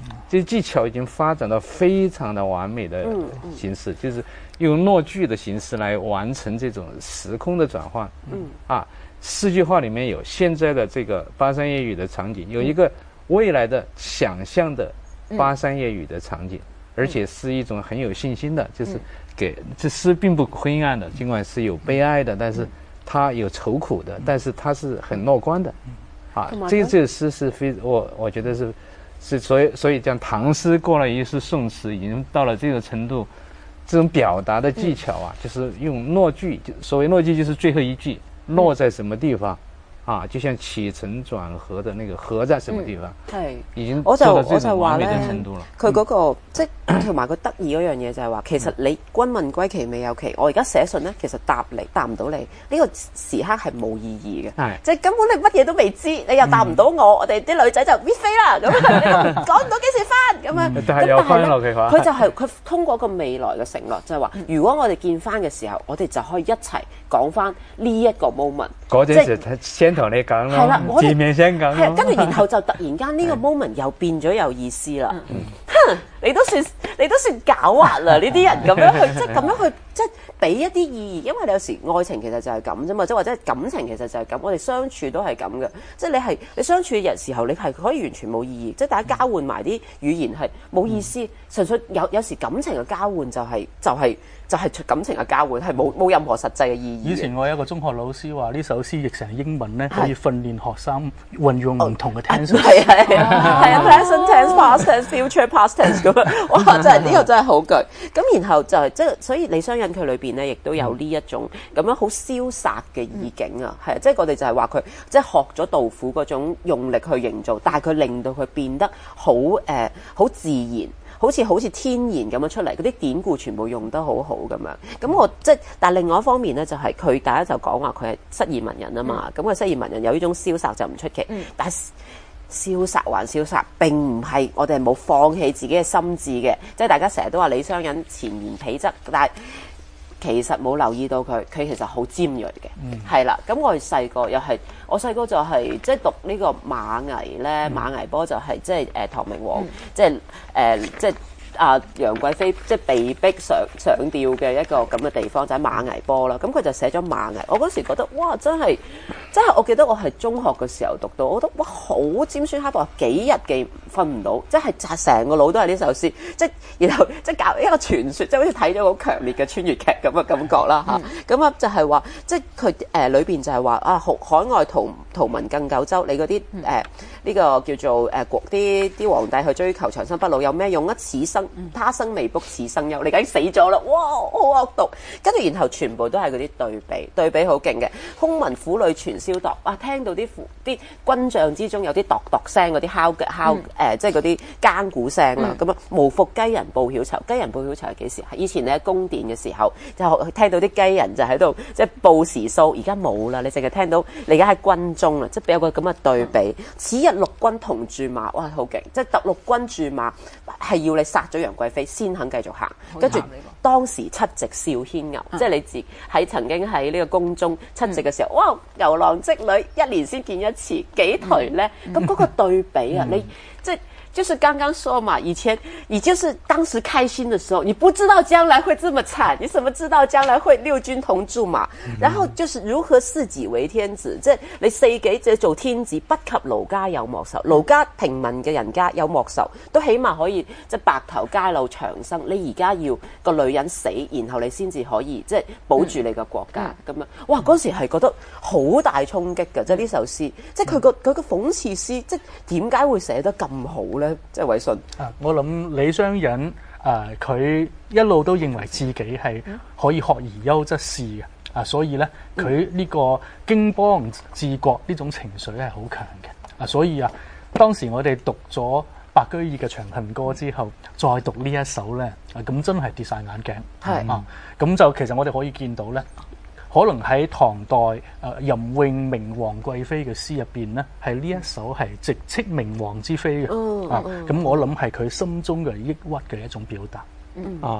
这技巧已经发展到非常的完美的形式，就是用诺剧的形式来完成这种时空的转换。嗯啊，四句话里面有现在的这个巴山夜雨的场景，有一个未来的想象的巴山夜雨的场景，而且是一种很有信心的，就是给这诗并不灰暗的，尽管是有悲哀的，但是它有愁苦的，但是它是很乐观的。啊，这个这个诗是非我我觉得是。是，所以所以讲唐诗过了一是宋词，已经到了这个程度，这种表达的技巧啊，嗯、就是用落句，就所谓落句就是最后一句落在什么地方，嗯、啊，就像起承轉合的那個合在什麼地方，係、嗯、已經做到這種完美嘅程度啦。 佢嗰、那個即係同埋佢得意嗰樣嘢就係話，其實你君問歸期未有期，我而家寫信咧，其實答你答唔到你，呢、這個時刻係冇意義嘅，即係根本你乜嘢都未知，你又答唔到我，嗯、我哋啲女仔就搣飛啦，咁講唔到幾時翻咁樣。 但係有翻落嘅話， 佢就係、是、佢通過個未來嘅承諾，就係、是、話，如果我哋見翻嘅時候，我哋就可以一齊講翻呢一個 moment。 嗰陣時先同你講咯，見面先講咯， 跟住然後就突然間呢個 moment 又變咗有意思啦。哼，你都算你都算狡猾啦！呢啲人咁樣去，即係咁樣去，即係俾一啲意義。因為你有時愛情其實就係咁啫嘛，即係或者感情其實就係咁。我哋相處都係咁嘅，即係你係你相處嘅時候，你係可以完全冇意義，即係大家交換埋啲語言係冇意思，純粹有有時感情嘅交換就係、是、就係、是。就係感情嘅交換，係冇冇任何實際嘅意義。 以前我有一個中學老師話，呢首詩譯成英文咧，可以訓練學生運用唔同嘅 tense。係係係啊 ，present tense、past tense、future past tense 咁樣。哇！真係呢個真係好句。咁然後就係即係，所以李商隱佢裏邊咧，亦都有呢一種咁樣好瀟灑嘅意境啊。係啊，即係我哋就係話佢即係學咗杜甫嗰種用力去營造，但係佢令到佢變得好誒好自然。好似好似天然咁樣出嚟，嗰啲典故全部用得好好咁樣。咁我即係，但係另外一方面咧，就係、是、佢大家就講話佢係失意文人啊嘛。咁個、嗯、失意文人有呢種瀟灑就唔出奇。嗯、但係瀟灑還瀟灑，並唔係我哋係冇放棄自己嘅心智嘅。即係大家成日都話李商隱前言否則，但係其實冇留意到佢，佢其實好尖鋭嘅。係啦、嗯，咁我哋細個又係，我細個就係、是、即係讀呢個馬危咧，嗯、馬危波就係、是、即係誒唐明皇，嗯、即係誒、呃、即係。啊，楊貴妃即係被逼上上吊嘅一個咁嘅地方就喺、是、馬危坡啦，咁佢就寫咗馬危。我嗰時覺得哇，真係真係，我記得我係中學嘅時候讀到，我覺得哇好尖酸刻薄，幾日記瞓唔到，即係成個腦都係呢首詩，即係然後即係搞一個傳說，即係好似睇咗好強烈嘅穿越劇咁嘅感覺啦嚇。咁啊、嗯、就係話，即係佢誒裏邊就係話啊，海外圖圖文更九州，你嗰啲誒呢個叫做誒國啲啲皇帝去追求長生不老有咩用啊？此生他生未卜此生憂，你梗死咗啦！哇，好惡毒！跟住然後全部都係嗰啲對比，對比好勁嘅。空聞虎裏傳蕭度，啊，聽到啲啲軍將之中有啲度度聲，嗰啲敲敲誒、嗯呃，即係嗰啲更鼓聲啦。咁啊、嗯，無復雞人報曉仇，雞人報曉仇係幾時？以前你喺宮殿嘅時候，就聽到啲雞人就喺度即係報時數，而家冇啦，你淨係聽到你而家喺軍中啦，即係有個咁嘅對比。嗯、此日六軍同駐馬，哇，好勁！即係特六軍駐馬係要你殺咗楊貴妃先肯繼續行，跟住當時七夕笑牽牛，嗯、即係你自喺曾經喺呢個宮中七夕嘅時候，嗯、哇，牛郎織女一年先見一次，幾頹咧？咁嗰、嗯、個對比啊，嗯、你即係。就是剛剛說嘛，以前你就是當時開心的時候，你不知道將來會這麼慘，你怎麼知道將來會六軍同駐馬？嗯、然後就是如何視己為天子，即係你四己即係做天子，不及盧家有莫仇。盧家平民嘅人家有莫仇，都起碼可以即係白頭偕老長生。你而家要個女人死，然後你先至可以即係保住你個國家咁、嗯、樣。哇！嗰時係覺得好大衝擊嘅，即係呢首詩，即係佢個佢個諷刺詩，即係點解會寫得咁好咧？即係偉信啊！我諗李商隱啊，佢一路都認為自己係可以學而優則仕嘅啊，所以咧佢呢個經邦治國呢種情緒係好強嘅啊，所以啊，當時我哋讀咗白居易嘅《長恨歌》之後，再讀呢一首咧啊，咁真係跌晒眼鏡係啊！咁就其實我哋可以見到咧。可能喺唐代誒、呃、任詠明皇貴妃嘅詩入邊咧，係呢一首係直斥明皇之妃嘅、嗯、啊！咁、嗯、我諗係佢心中嘅抑鬱嘅一種表達、嗯、啊！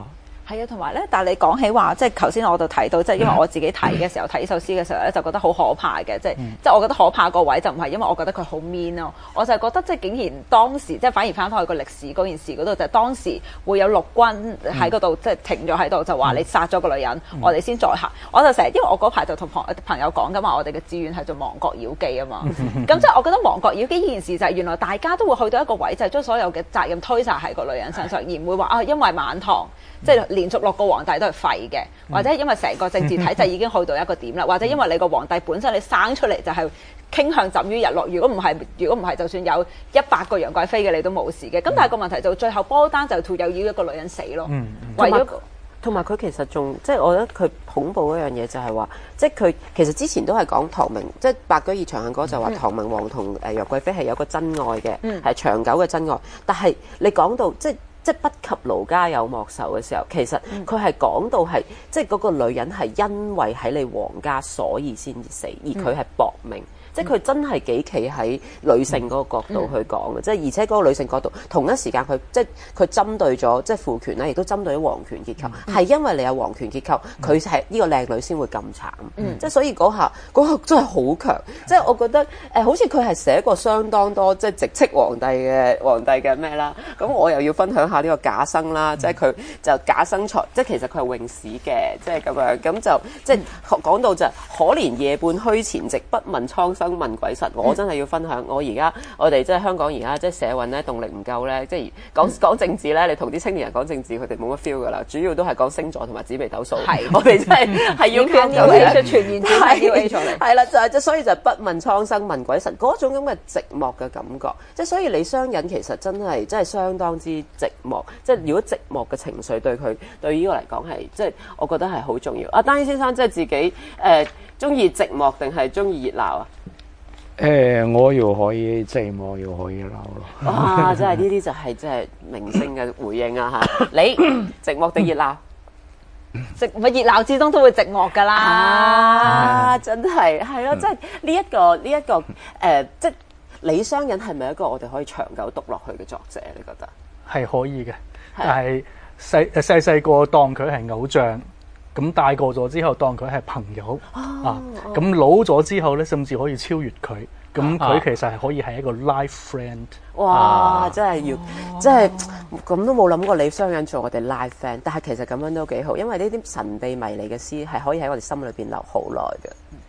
係啊，同埋咧，但係你講起話，即係頭先我就睇到，即係因為我自己睇嘅時候睇呢首詩嘅時候咧，就覺得好可怕嘅，即係、嗯、即係我覺得可怕個位就唔係因為我覺得佢好 mean 咯，我就係覺得即係竟然當時即係反而翻返去個歷史嗰件事嗰度，就係、當時會有陸軍喺嗰度即係停咗喺度，就話你殺咗個女人，嗯、我哋先再行。我就成日因為我嗰排就同朋朋友講㗎嘛，我哋嘅志願係做亡國妖記啊嘛，咁即係我覺得亡國妖記呢件事就係原來大家都會去到一個位，就係、係、將所有嘅責任推晒喺個女人身上，而唔會話啊因為晚唐。即係連續六個皇帝都係廢嘅，或者因為成個政治體制已經去到一個點啦，或者因為你個皇帝本身你生出嚟就係傾向浸於日落。如果唔係，如果唔係，就算有一百個楊貴妃嘅你都冇事嘅。咁但係個問題就最後波單就又要一個女人死咯， 嗯、 為咗同埋佢其實仲即係我覺得佢恐怖嗰樣嘢就係話，即係佢其實之前都係講唐明，即係白居易《長恨歌》就話唐明皇同誒楊貴妃係有個真愛嘅，係、嗯、長久嘅真愛。但係你講到即係。即係不及盧家有莫仇嘅時候，其實佢係講到係，即係嗰個女人係因為喺你皇家，所以先至死，而佢係搏命。即係佢真係幾企喺女性嗰個角度去講嘅，即係、嗯、而且嗰個女性角度同一時間佢即係佢針對咗即係父權咧，亦都針對咗皇權結構，係、嗯、因為你有皇權結構，佢係呢個靚女先會咁慘，嗯、即係所以嗰下嗰下真係好強，即係我覺得誒、呃、好似佢係寫過相當多即係直斥皇帝嘅皇帝嘅咩啦，咁我又要分享下呢個賈生啦，嗯、即係佢就賈生才，即係其實佢係詠史嘅，即係咁樣，咁就即係講到就可憐夜半虛前夕，不問蒼生問鬼神。我真係要分享，我而家我哋即係香港而家即係社運咧動力唔夠咧，即係講講政治咧，你同啲青年人講政治，佢哋冇乜 feel 噶啦，主要都係講星座同埋紫微斗數。係，我哋真係係要靠有嘅傳言，係要 A 出嚟。 係啦，就係即所以就不問蒼生問鬼神嗰種咁嘅寂寞嘅感覺，即係所以李商隱其實真係真係相當之寂寞，即係如果寂寞嘅情緒對佢對呢個嚟講係即係我覺得係好重要。阿丹先生即係自己誒中意寂寞定係中意熱鬧啊？ 誒、欸，我又可以寂寞，又可以鬧咯。 哇！真係呢啲就係即係明星嘅回應啊嚇！你寂寞定熱鬧？ 寂咪熱鬧之中都會寂寞㗎啦。 啊！真係係咯，即係呢一個呢一個誒、呃，即係李商隱係咪一個我哋可以長久讀落去嘅作者？你覺得係可以嘅，但係細細細個當佢係偶像。咁大個咗之後，當佢係朋友、哦、啊，咁老咗之後咧，甚至可以超越佢。咁佢其實係可以係一個 life friend。 哇！ 啊、 真係要，真係咁都冇諗過李商隱做我哋 life friend。但係其實咁樣都幾好，因為呢啲神秘迷離嘅詩係可以喺我哋心裏邊留好耐嘅。